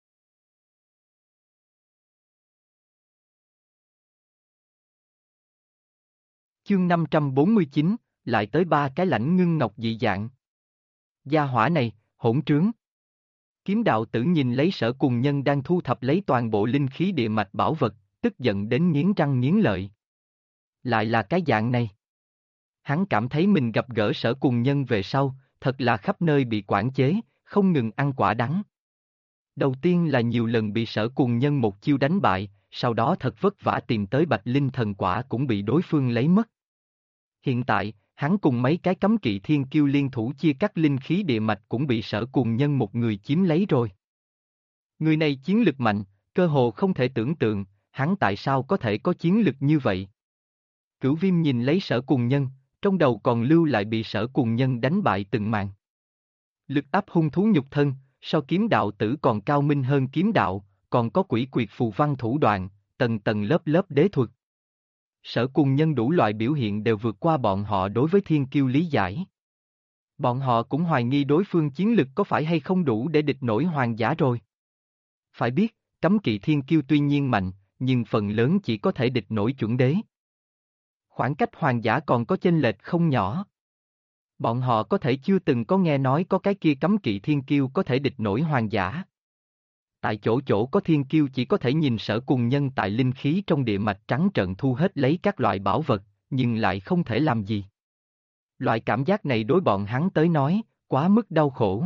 Chương 549, lại tới ba cái lãnh ngưng ngọc dị dạng. Gia hỏa này, hỗn trướng. Kiếm đạo tử nhìn lấy Sở Cùng Nhân đang thu thập lấy toàn bộ linh khí địa mạch bảo vật, tức giận đến nghiến răng nghiến lợi. Lại là cái dạng này. Hắn cảm thấy mình gặp gỡ Sở Cùng Nhân về sau, thật là khắp nơi bị quản chế, không ngừng ăn quả đắng. Đầu tiên là nhiều lần bị Sở Cùng Nhân một chiêu đánh bại, sau đó thật vất vả tìm tới Bạch Linh thần quả cũng bị đối phương lấy mất. Hiện tại, hắn cùng mấy cái cấm kỵ thiên kiêu liên thủ chia cắt linh khí địa mạch cũng bị Sở Cùng Nhân một người chiếm lấy rồi. Người này chiến lực mạnh, cơ hồ không thể tưởng tượng, hắn tại sao có thể có chiến lực như vậy. Cửu Viêm nhìn lấy Sở Cùng Nhân, trong đầu còn lưu lại bị Sở Cùng Nhân đánh bại từng màn. Lực áp hung thú nhục thân, so kiếm đạo tử còn cao minh hơn kiếm đạo, còn có quỷ quyệt phù văn thủ đoạn, tầng tầng lớp lớp đế thuật. Sở Cùng Nhân đủ loại biểu hiện đều vượt qua bọn họ đối với thiên kiêu lý giải. Bọn họ cũng hoài nghi đối phương chiến lực có phải hay không đủ để địch nổi hoàng giả rồi. Phải biết, cấm kỵ thiên kiêu tuy nhiên mạnh, nhưng phần lớn chỉ có thể địch nổi chuẩn đế. Khoảng cách hoàng giả còn có chênh lệch không nhỏ. Bọn họ có thể chưa từng có nghe nói có cái kia cấm kỵ thiên kiêu có thể địch nổi hoàng giả. Tại chỗ chỗ có thiên kiêu chỉ có thể nhìn Sở Cùng Nhân tại linh khí trong địa mạch trắng trợn thu hết lấy các loại bảo vật, nhưng lại không thể làm gì. Loại cảm giác này đối bọn hắn tới nói, quá mức đau khổ.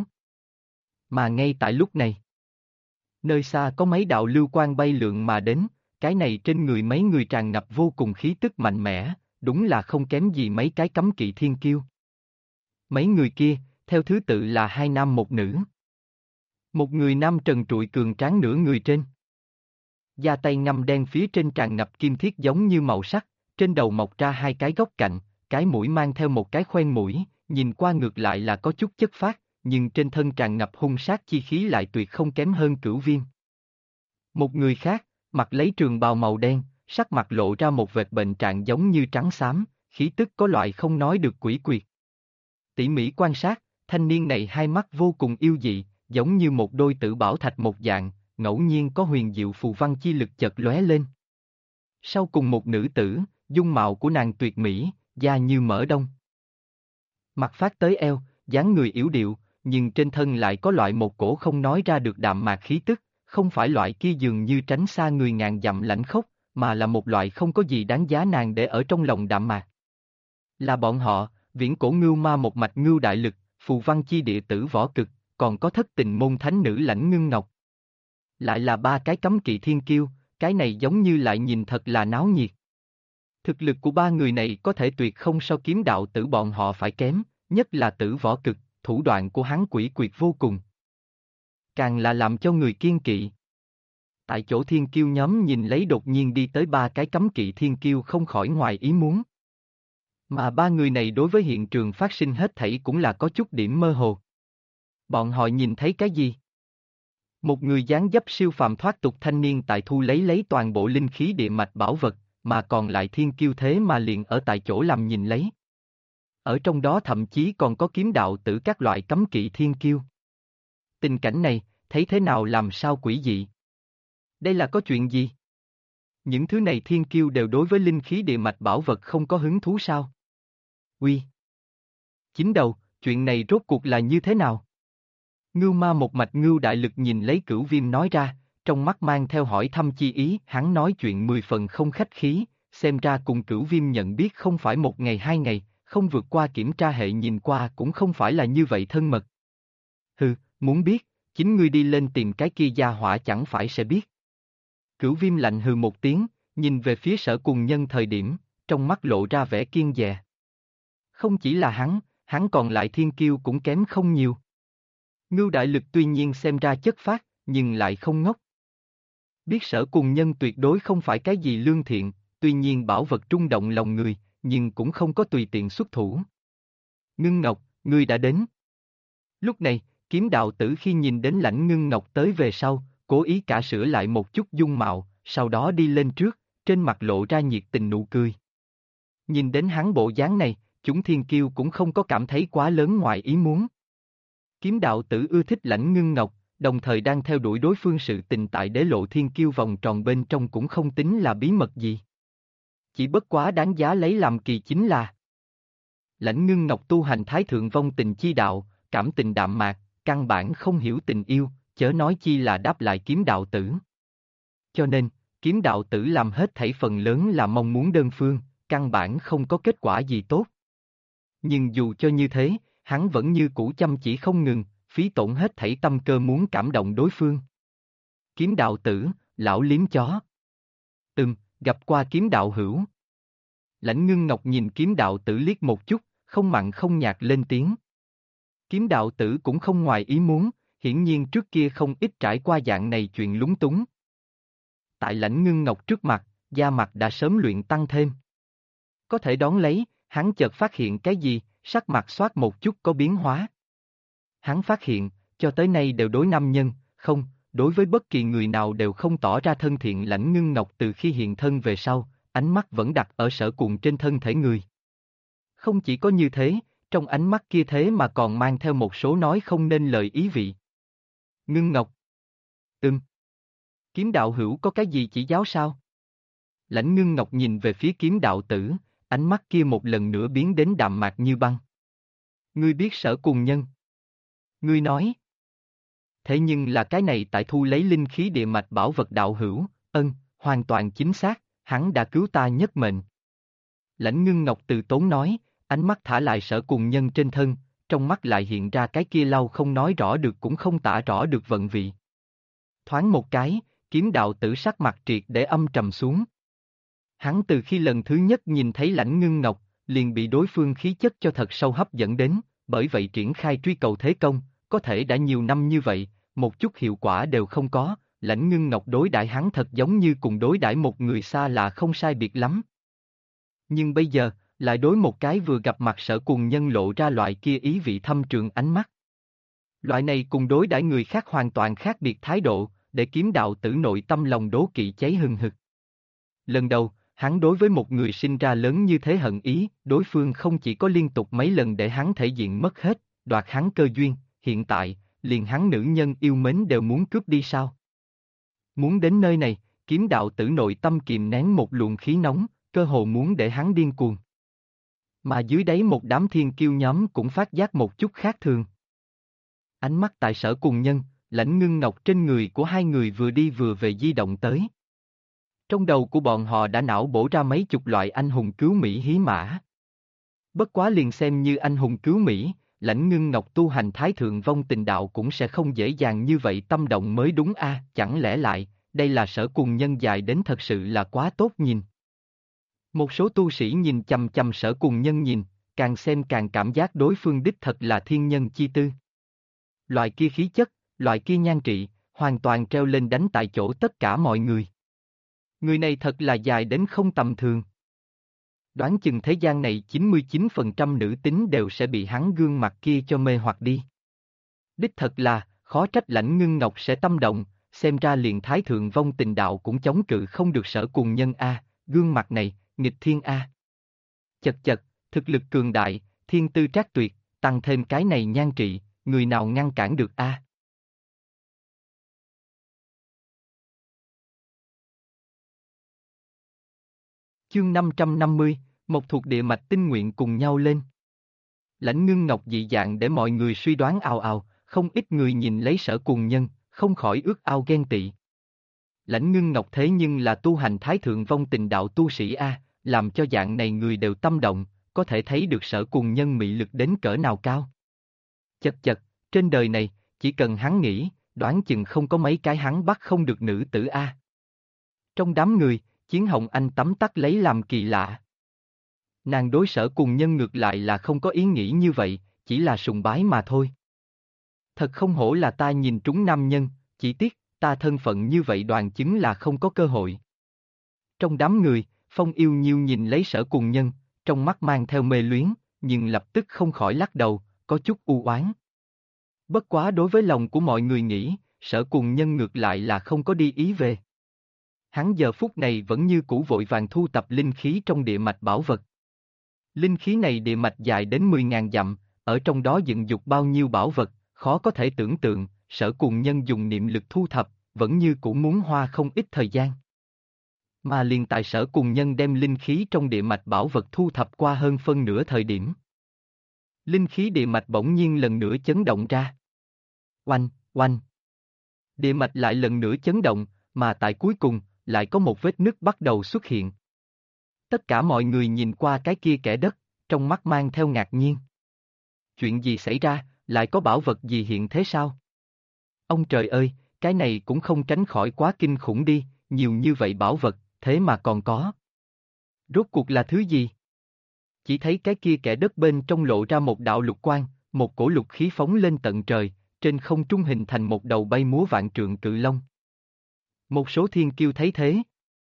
Mà ngay tại lúc này, nơi xa có mấy đạo lưu quang bay lượn mà đến, cái này trên người mấy người tràn ngập vô cùng khí tức mạnh mẽ, đúng là không kém gì mấy cái cấm kỵ thiên kiêu. Mấy người kia, theo thứ tự là hai nam một nữ. Một người nam trần trụi cường tráng nửa người trên. Da tay ngăm đen phía trên tràn ngập kim thiết giống như màu sắc, trên đầu mọc ra hai cái góc cạnh, cái mũi mang theo một cái khoen mũi, nhìn qua ngược lại là có chút chất phác, nhưng trên thân tràn ngập hung sát chi khí lại tuyệt không kém hơn Cửu Viêm. Một người khác, mặc lấy trường bào màu đen, sắc mặt lộ ra một vệt bệnh trạng giống như trắng xám, khí tức có loại không nói được quỷ quyệt. Tỉ mỉ quan sát, thanh niên này hai mắt vô cùng yêu dị, giống như một đôi tử bảo thạch một dạng, ngẫu nhiên có huyền diệu phù văn chi lực chợt lóe lên. Sau cùng một nữ tử, dung mạo của nàng tuyệt mỹ, da như mỡ đông. Mặt phát tới eo, dáng người yếu điệu, nhưng trên thân lại có loại một cổ không nói ra được đạm mạc khí tức, không phải loại kia dường như tránh xa người ngàn dặm lãnh khốc, mà là một loại không có gì đáng giá nàng để ở trong lòng đạm mạc. Là bọn họ, viễn cổ ngưu ma một mạch ngưu đại lực, phù văn chi địa tử võ cực, còn có thất tình môn thánh nữ lãnh ngưng ngọc. Lại là ba cái cấm kỵ thiên kiêu, cái này giống như lại nhìn thật là náo nhiệt. Thực lực của ba người này có thể tuyệt không so kiếm đạo tử bọn họ phải kém, nhất là tử võ cực, thủ đoạn của hắn quỷ quyệt vô cùng. Càng là làm cho người kiêng kỵ. Tại chỗ thiên kiêu nhóm nhìn lấy đột nhiên đi tới ba cái cấm kỵ thiên kiêu không khỏi ngoài ý muốn. Mà ba người này đối với hiện trường phát sinh hết thảy cũng là có chút điểm mơ hồ. Bọn họ nhìn thấy cái gì? Một người dáng dấp siêu phàm thoát tục thanh niên tại thu lấy toàn bộ linh khí địa mạch bảo vật, mà còn lại thiên kiêu thế mà liền ở tại chỗ làm nhìn lấy. Ở trong đó thậm chí còn có kiếm đạo tử các loại cấm kỵ thiên kiêu. Tình cảnh này, thấy thế nào làm sao quỷ dị. Đây là có chuyện gì? Những thứ này thiên kiêu đều đối với linh khí địa mạch bảo vật không có hứng thú sao? Uy! Chính đầu, chuyện này rốt cuộc là như thế nào? Ngưu Ma một mạch Ngưu Đại Lực nhìn lấy Cửu Viêm nói ra, trong mắt mang theo hỏi thăm chi ý, hắn nói chuyện 10 phần không khách khí, xem ra cùng Cửu Viêm nhận biết không phải một ngày hai ngày, không vượt qua kiểm tra hệ nhìn qua cũng không phải là như vậy thân mật. Hừ, muốn biết, chính ngươi đi lên tìm cái kia gia hỏa chẳng phải sẽ biết. Cửu Viêm lạnh hừ một tiếng, nhìn về phía Sở Cùng Nhân thời điểm, trong mắt lộ ra vẻ kiêng dè. Không chỉ là hắn còn lại thiên kiêu cũng kém không nhiều. Ngưu Đại Lực tuy nhiên xem ra chất phác, nhưng lại không ngốc. Biết Sở Cùng Nhân tuyệt đối không phải cái gì lương thiện, tuy nhiên bảo vật trung động lòng người, nhưng cũng không có tùy tiện xuất thủ. Ngưng Ngọc, ngươi đã đến. Lúc này, kiếm đạo tử khi nhìn đến Lãnh Ngưng Ngọc tới về sau, cố ý cả sửa lại một chút dung mạo, sau đó đi lên trước, trên mặt lộ ra nhiệt tình nụ cười. Nhìn đến hắn bộ dáng này, chúng thiên kiêu cũng không có cảm thấy quá lớn ngoài ý muốn. Kiếm đạo tử ưa thích Lãnh Ngưng Ngọc, đồng thời đang theo đuổi đối phương sự tình tại Đế Lộ Thiên Kiêu vòng tròn bên trong cũng không tính là bí mật gì. Chỉ bất quá đáng giá lấy làm kỳ chính là Lãnh Ngưng Ngọc tu hành Thái Thượng Vong Tình chi đạo, cảm tình đạm mạc, căn bản không hiểu tình yêu, chớ nói chi là đáp lại kiếm đạo tử. Cho nên, kiếm đạo tử làm hết thảy phần lớn là mong muốn đơn phương, căn bản không có kết quả gì tốt. Nhưng dù cho như thế, hắn vẫn như cũ chăm chỉ không ngừng, phí tổn hết thảy tâm cơ muốn cảm động đối phương. Kiếm đạo tử, lão liếm chó. Gặp qua kiếm đạo hữu. Lãnh Ngưng Ngọc nhìn kiếm đạo tử liếc một chút, không mặn không nhạt lên tiếng. Kiếm đạo tử cũng không ngoài ý muốn, hiển nhiên trước kia không ít trải qua dạng này chuyện lúng túng. Tại Lãnh Ngưng Ngọc trước mặt, da mặt đã sớm luyện tăng thêm. Có thể đón lấy, hắn chợt phát hiện cái gì, sắc mặt xoát một chút có biến hóa. Hắn phát hiện, cho tới nay đều đối nam nhân, không, đối với bất kỳ người nào đều không tỏ ra thân thiện. Lãnh Ngưng Ngọc từ khi hiện thân về sau, ánh mắt vẫn đặt ở Sở Cùng trên thân thể người. Không chỉ có như thế, trong ánh mắt kia thế mà còn mang theo một số nói không nên lời ý vị. Ngưng Ngọc. Kiếm đạo hữu có cái gì chỉ giáo sao? Lãnh Ngưng Ngọc nhìn về phía kiếm đạo tử, ánh mắt kia một lần nữa biến đến đạm mạc như băng. Ngươi biết Sở Cùng Nhân? Ngươi nói. Thế nhưng là cái này tại thu lấy linh khí địa mạch bảo vật đạo hữu, hoàn toàn chính xác, hắn đã cứu ta nhất mệnh. Lãnh Ngưng Ngọc từ tốn nói, ánh mắt thả lại Sở Cùng Nhân trên thân, trong mắt lại hiện ra cái kia lau không nói rõ được cũng không tả rõ được vận vị. Thoáng một cái, kiếm đạo tử sắc mặt triệt để âm trầm xuống. Hắn từ khi lần thứ nhất nhìn thấy Lãnh Ngưng Ngọc, liền bị đối phương khí chất cho thật sâu hấp dẫn đến, bởi vậy triển khai truy cầu thế công, có thể đã nhiều năm như vậy, một chút hiệu quả đều không có, Lãnh Ngưng Ngọc đối đãi hắn thật giống như cùng đối đãi một người xa lạ không sai biệt lắm. Nhưng bây giờ, lại đối một cái vừa gặp mặt Sở Cùng Nhân lộ ra loại kia ý vị thâm trường ánh mắt. Loại này cùng đối đãi người khác hoàn toàn khác biệt thái độ, để kiếm đạo tử nội tâm lòng đố kỵ cháy hừng hực. Lần đầu, hắn đối với một người sinh ra lớn như thế hận ý, đối phương không chỉ có liên tục mấy lần để hắn thể diện mất hết, đoạt hắn cơ duyên, hiện tại, liền hắn nữ nhân yêu mến đều muốn cướp đi sao? Muốn đến nơi này, kiếm đạo tử nội tâm kìm nén một luồng khí nóng, cơ hồ muốn để hắn điên cuồng. Mà dưới đáy một đám thiên kiêu nhóm cũng phát giác một chút khác thường. Ánh mắt tại Sở Cùng Nhân, Lãnh Ngưng Ngọc trên người của hai người vừa đi vừa về di động tới. Trong đầu của bọn họ đã não bổ ra mấy chục loại anh hùng cứu Mỹ hí mã. Bất quá liền xem như anh hùng cứu Mỹ, Lãnh Ngưng Ngọc tu hành Thái Thượng Vong Tình đạo cũng sẽ không dễ dàng như vậy tâm động mới đúng a, chẳng lẽ lại, đây là Sở Cùng Nhân dài đến thật sự là quá tốt nhìn. Một số tu sĩ nhìn chằm chằm Sở Cùng Nhân nhìn, càng xem càng cảm giác đối phương đích thật là thiên nhân chi tư. Loại kia khí chất, loại kia nhan trị, hoàn toàn treo lên đánh tại chỗ tất cả mọi người. Người này thật là dài đến không tầm thường. Đoán chừng thế gian này 99% nữ tính đều sẽ bị hắn gương mặt kia cho mê hoặc đi. Đích thật là, khó trách Lãnh Ngưng Ngọc sẽ tâm động, xem ra liền Thái Thượng Vong Tình đạo cũng chống cự không được Sở Cùng Nhân a, gương mặt này, nghịch thiên a. Chật chật, thực lực cường đại, thiên tư trác tuyệt, tăng thêm cái này nhan trị, người nào ngăn cản được a? Chương 550, một thuộc địa mạch tinh nguyện cùng nhau lên. Lãnh Ngưng Ngọc dị dạng để mọi người suy đoán ào ào, không ít người nhìn lấy Sở Cuồng Nhân, không khỏi ước ao ghen tị. Lãnh Ngưng Ngọc thế nhưng là tu hành thái thượng vong tình đạo tu sĩ a, làm cho dạng này người đều tâm động, có thể thấy được Sở Cuồng Nhân mị lực đến cỡ nào cao. Chật chật, trên đời này, chỉ cần hắn nghĩ, đoán chừng không có mấy cái hắn bắt không được nữ tử a. Trong đám người, Chiến Hồng Anh tấm tắc lấy làm kỳ lạ. Nàng đối Sở Cuồng Nhân ngược lại là không có ý nghĩ như vậy, chỉ là sùng bái mà thôi. Thật không hổ là ta nhìn trúng nam nhân, chỉ tiếc, ta thân phận như vậy đoàn chứng là không có cơ hội. Trong đám người, Phong Yêu Nhiêu nhìn lấy Sở Cuồng Nhân, trong mắt mang theo mê luyến, nhưng lập tức không khỏi lắc đầu, có chút u oán. Bất quá đối với lòng của mọi người nghĩ, Sở Cuồng Nhân ngược lại là không có đi ý về. Hắn giờ phút này vẫn như cũ vội vàng thu tập linh khí trong địa mạch bảo vật. Linh khí này địa mạch dài đến 10.000 dặm, ở trong đó dựng dục bao nhiêu bảo vật, khó có thể tưởng tượng, Sở Cuồng Nhân dùng niệm lực thu thập, vẫn như cũ muốn hoa không ít thời gian. Mà liền tại Sở Cuồng Nhân đem linh khí trong địa mạch bảo vật thu thập qua hơn phân nửa thời điểm. Linh khí địa mạch bỗng nhiên lần nữa chấn động ra. Oanh, oanh. Địa mạch lại lần nữa chấn động, mà tại cuối cùng, lại có một vết nứt bắt đầu xuất hiện. Tất cả mọi người nhìn qua cái kia kẻ đất, trong mắt mang theo ngạc nhiên. Chuyện gì xảy ra, lại có bảo vật gì hiện thế sao? Ông trời ơi, cái này cũng không tránh khỏi quá kinh khủng đi, nhiều như vậy bảo vật, thế mà còn có. Rốt cuộc là thứ gì? Chỉ thấy cái kia kẻ đất bên trong lộ ra một đạo lục quang, một cổ lục khí phóng lên tận trời, trên không trung hình thành một đầu bay múa vạn trượng cự long. Một số thiên kiêu thấy thế.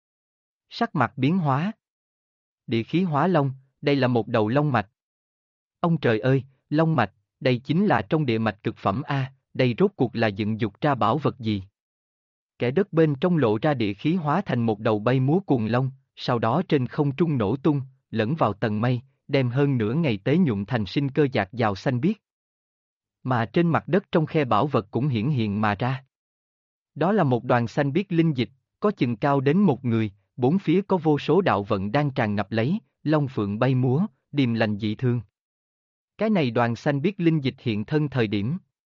Sắc mặt biến hóa. Địa khí hóa long, đây là một đầu long mạch. Ông trời ơi, long mạch, đây chính là trong địa mạch cực phẩm A, đây rốt cuộc là dựng dục ra bảo vật gì? Kẻ đất bên trong lộ ra địa khí hóa thành một đầu bay múa cuồng long, sau đó trên không trung nổ tung, lẫn vào tầng mây, đem hơn nửa ngày tế nhuộm thành sinh cơ dạt dào xanh biếc. Mà trên mặt đất trong khe bảo vật cũng hiển hiện mà ra. Đó là một đoàn xanh biếc linh dịch, có chừng cao đến một người, bốn phía có vô số đạo vận đang tràn ngập lấy, long phượng bay múa, điềm lành dị thương. Cái này đoàn xanh biếc linh dịch hiện thân thời điểm.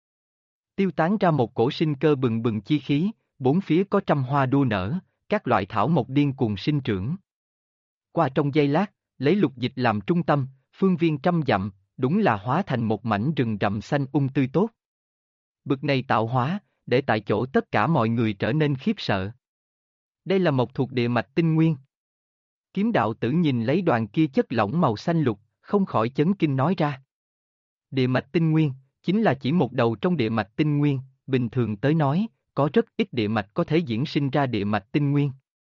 Tiêu tán ra một cổ sinh cơ bừng bừng chi khí, bốn phía có trăm hoa đua nở, các loại thảo mộc điên cuồng sinh trưởng. Qua trong giây lát, lấy lục dịch làm trung tâm, phương viên trăm dặm, đúng là hóa thành một mảnh rừng rậm xanh tươi tốt. Bực này tạo hóa, để tại chỗ tất cả mọi người trở nên khiếp sợ. Đây là một thuộc địa mạch tinh nguyên. Kiếm đạo tử nhìn lấy đoàn kia chất lỏng màu xanh lục, không khỏi chấn kinh nói ra. Địa mạch tinh nguyên, chính là chỉ một đầu trong địa mạch tinh nguyên, bình thường tới nói, có rất ít địa mạch có thể diễn sinh ra địa mạch tinh nguyên.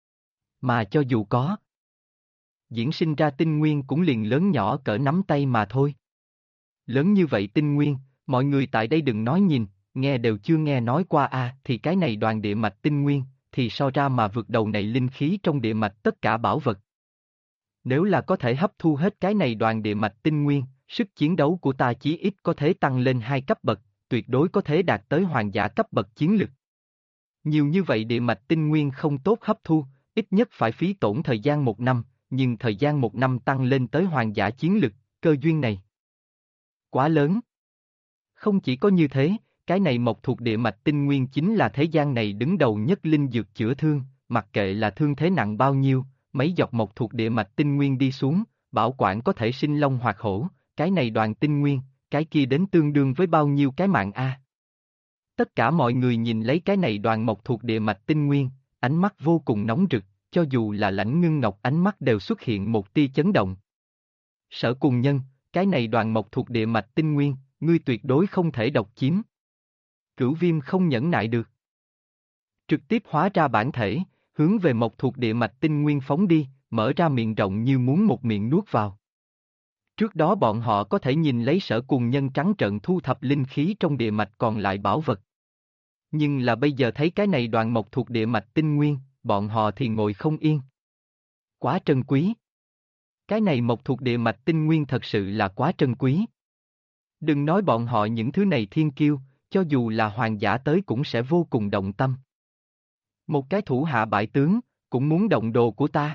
Mà cho dù có, diễn sinh ra tinh nguyên cũng liền lớn nhỏ cỡ nắm tay mà thôi. Lớn như vậy tinh nguyên, mọi người tại đây đừng nói nhìn, nghe đều chưa nghe nói qua thì cái này đoàn địa mạch tinh nguyên, thì so ra mà vượt đầu này linh khí trong địa mạch tất cả bảo vật. Nếu là có thể hấp thu hết cái này đoàn địa mạch tinh nguyên, sức chiến đấu của ta chí ít có thể tăng lên 2 cấp bậc, tuyệt đối có thể đạt tới hoàng giả cấp bậc chiến lực. Nhiều như vậy địa mạch tinh nguyên không tốt hấp thu, ít nhất phải phí tổn thời gian 1 năm, nhưng thời gian 1 năm tăng lên tới hoàng giả chiến lực, cơ duyên này quá lớn. Không chỉ có như thế, cái này mộc thuộc địa mạch tinh nguyên chính là thế gian này đứng đầu nhất linh dược chữa thương, mặc kệ là thương thế nặng bao nhiêu, mấy giọt mộc thuộc địa mạch tinh nguyên đi xuống, bảo quản có thể sinh long hoạt hổ, cái này đoàn tinh nguyên, cái kia đến tương đương với bao nhiêu cái mạng a. Tất cả mọi người nhìn lấy cái này đoàn mộc thuộc địa mạch tinh nguyên, ánh mắt vô cùng nóng rực, cho dù là Lãnh Ngưng Ngọc ánh mắt đều xuất hiện một tia chấn động. Sở Cuồng Nhân, cái này đoàn mộc thuộc địa mạch tinh nguyên, ngươi tuyệt đối không thể độc chiếm. Cửu Viêm không nhẫn nại được. Trực tiếp hóa ra bản thể, hướng về mộc thuộc địa mạch tinh nguyên phóng đi, mở ra miệng rộng như muốn một miệng nuốt vào. Trước đó bọn họ có thể nhìn lấy Sở Cuồng Nhân trắng trợn thu thập linh khí trong địa mạch còn lại bảo vật. Nhưng là bây giờ thấy cái này đoàn mộc thuộc địa mạch tinh nguyên, bọn họ thì ngồi không yên. Quá trân quý. Cái này mộc thuộc địa mạch tinh nguyên thật sự là quá trân quý. Đừng nói bọn họ những thứ này thiên kiêu, cho dù là hoàng giả tới cũng sẽ vô cùng động tâm. Một cái thủ hạ bại tướng, cũng muốn động đồ của ta.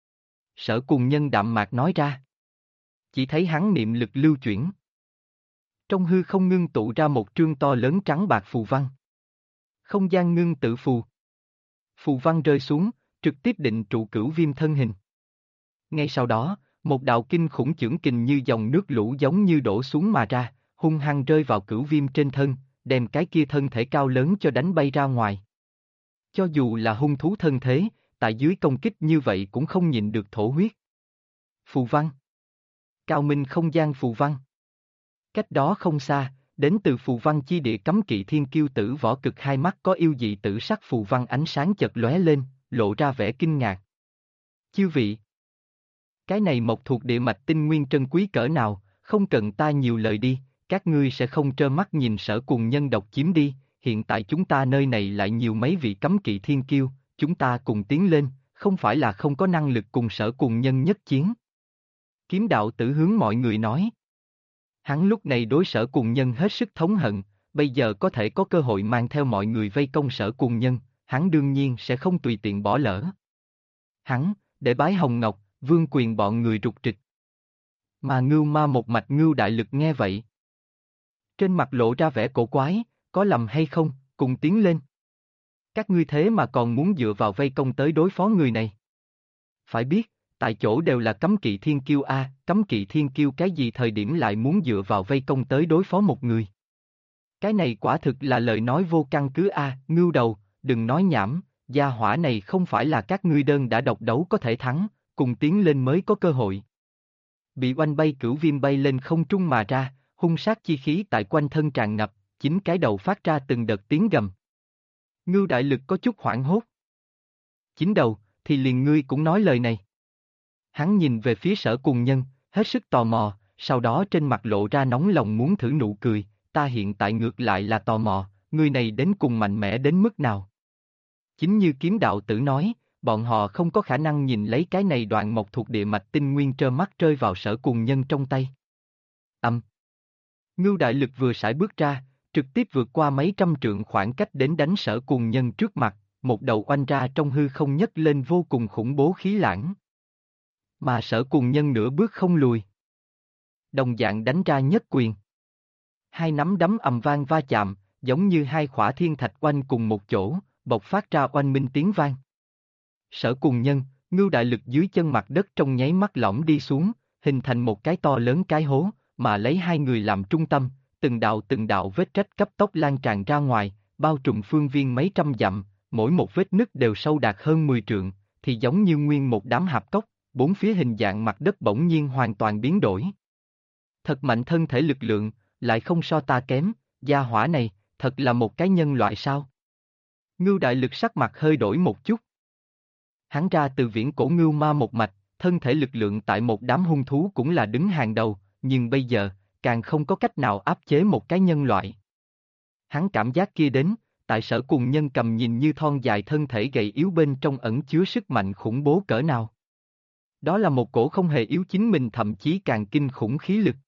Sở Cùng Nhân đạm mạc nói ra. Chỉ thấy hắn niệm lực lưu chuyển. Trong hư không ngưng tụ ra một trương to lớn trắng bạc phù văn. Không gian ngưng tự phù. Phù văn rơi xuống, trực tiếp định trụ Cửu Viêm thân hình. Ngay sau đó, một đạo kinh khủng chưởng kình như dòng nước lũ giống như đổ xuống mà ra, hung hăng rơi vào Cửu Viêm trên thân, đem cái kia thân thể cao lớn cho đánh bay ra ngoài. Cho dù là hung thú thân thế, tại dưới công kích như vậy cũng không nhịn được thổ huyết. Phù văn. Cao minh không gian phù văn. Cách đó không xa, đến từ phù văn chi địa cấm kỵ thiên kiêu tử võ cực hai mắt có yêu dị tử sắc phù văn ánh sáng chợt lóe lên, lộ ra vẻ kinh ngạc. Chư vị. Cái này mộc thuộc địa mạch tinh nguyên trân quý cỡ nào, không cần ta nhiều lời đi, các ngươi sẽ không trơ mắt nhìn Sở Cùng Nhân độc chiếm đi, hiện tại chúng ta nơi này lại nhiều mấy vị cấm kỵ thiên kiêu, chúng ta cùng tiến lên, không phải là không có năng lực cùng Sở Cùng Nhân nhất chiến. Kiếm đạo tử hướng mọi người nói. Hắn lúc này đối Sở Cùng Nhân hết sức thống hận, bây giờ có thể có cơ hội mang theo mọi người vây công Sở Cùng Nhân, hắn đương nhiên sẽ không tùy tiện bỏ lỡ. Hắn, để bái Hồng Ngọc, Vương Quyền bọn người rục trịch. Mà Ngưu Ma một mạch Ngưu Đại Lực nghe vậy. Trên mặt lộ ra vẻ cổ quái, có lầm hay không, cùng tiến lên. Các ngươi thế mà còn muốn dựa vào vây công tới đối phó người này. Phải biết, tại chỗ đều là cấm kỵ thiên kiêu a, cấm kỵ thiên kiêu cái gì thời điểm lại muốn dựa vào vây công tới đối phó một người. Cái này quả thực là lời nói vô căn cứ a, Ngưu Đầu, đừng nói nhảm, gia hỏa này không phải là các ngươi đơn đã độc đấu có thể thắng, cùng tiến lên mới có cơ hội. Bị oanh bay Cửu Viêm bay lên không trung mà ra, hung sát chi khí tại quanh thân tràn ngập, chính cái đầu phát ra từng đợt tiếng gầm. Ngưu Đại Lực có chút hoảng hốt. Chính đầu, thì liền ngươi cũng nói lời này. Hắn nhìn về phía Sở Cùng Nhân, hết sức tò mò, sau đó trên mặt lộ ra nóng lòng muốn thử nụ cười, ta hiện tại ngược lại là tò mò, người này đến cùng mạnh mẽ đến mức nào. Chính như kiếm đạo tử nói, bọn họ không có khả năng nhìn lấy cái này đoạn mộc thuộc địa mạch tinh nguyên trơ mắt rơi vào Sở Cùng Nhân trong tay. Ngưu Đại Lực vừa sải bước ra, trực tiếp vượt qua mấy trăm trượng khoảng cách đến đánh Sở Cùng Nhân trước mặt, một đầu oanh ra trong hư không nhấc lên vô cùng khủng bố khí lãng. Mà Sở Cùng Nhân nửa bước không lùi. Đồng dạng đánh ra nhất quyền. Hai nắm đấm ầm vang va chạm, giống như hai khỏa thiên thạch oanh cùng một chỗ, bộc phát ra oanh minh tiếng vang. Sở Cùng Nhân, Ngưu Đại Lực dưới chân mặt đất trong nháy mắt lõm đi xuống, hình thành một cái to lớn cái hố, mà lấy hai người làm trung tâm, từng đạo vết rách cấp tốc lan tràn ra ngoài, bao trùm phương viên mấy trăm dặm, mỗi một vết nứt đều sâu đạt hơn 10 trượng, thì giống như nguyên một đám hạp cốc, bốn phía hình dạng mặt đất bỗng nhiên hoàn toàn biến đổi. Thật mạnh thân thể lực lượng, lại không so ta kém, gia hỏa này, thật là một cái nhân loại sao? Ngưu Đại Lực sắc mặt hơi đổi một chút. Hắn ra từ viễn cổ Ngưu Ma một mạch, thân thể lực lượng tại một đám hung thú cũng là đứng hàng đầu, nhưng bây giờ, càng không có cách nào áp chế một cái nhân loại. Hắn cảm giác kia đến, tại Sở Cùng Nhân cầm nhìn như thon dài thân thể gầy yếu bên trong ẩn chứa sức mạnh khủng bố cỡ nào. Đó là một cổ không hề yếu chính mình thậm chí càng kinh khủng khí lực.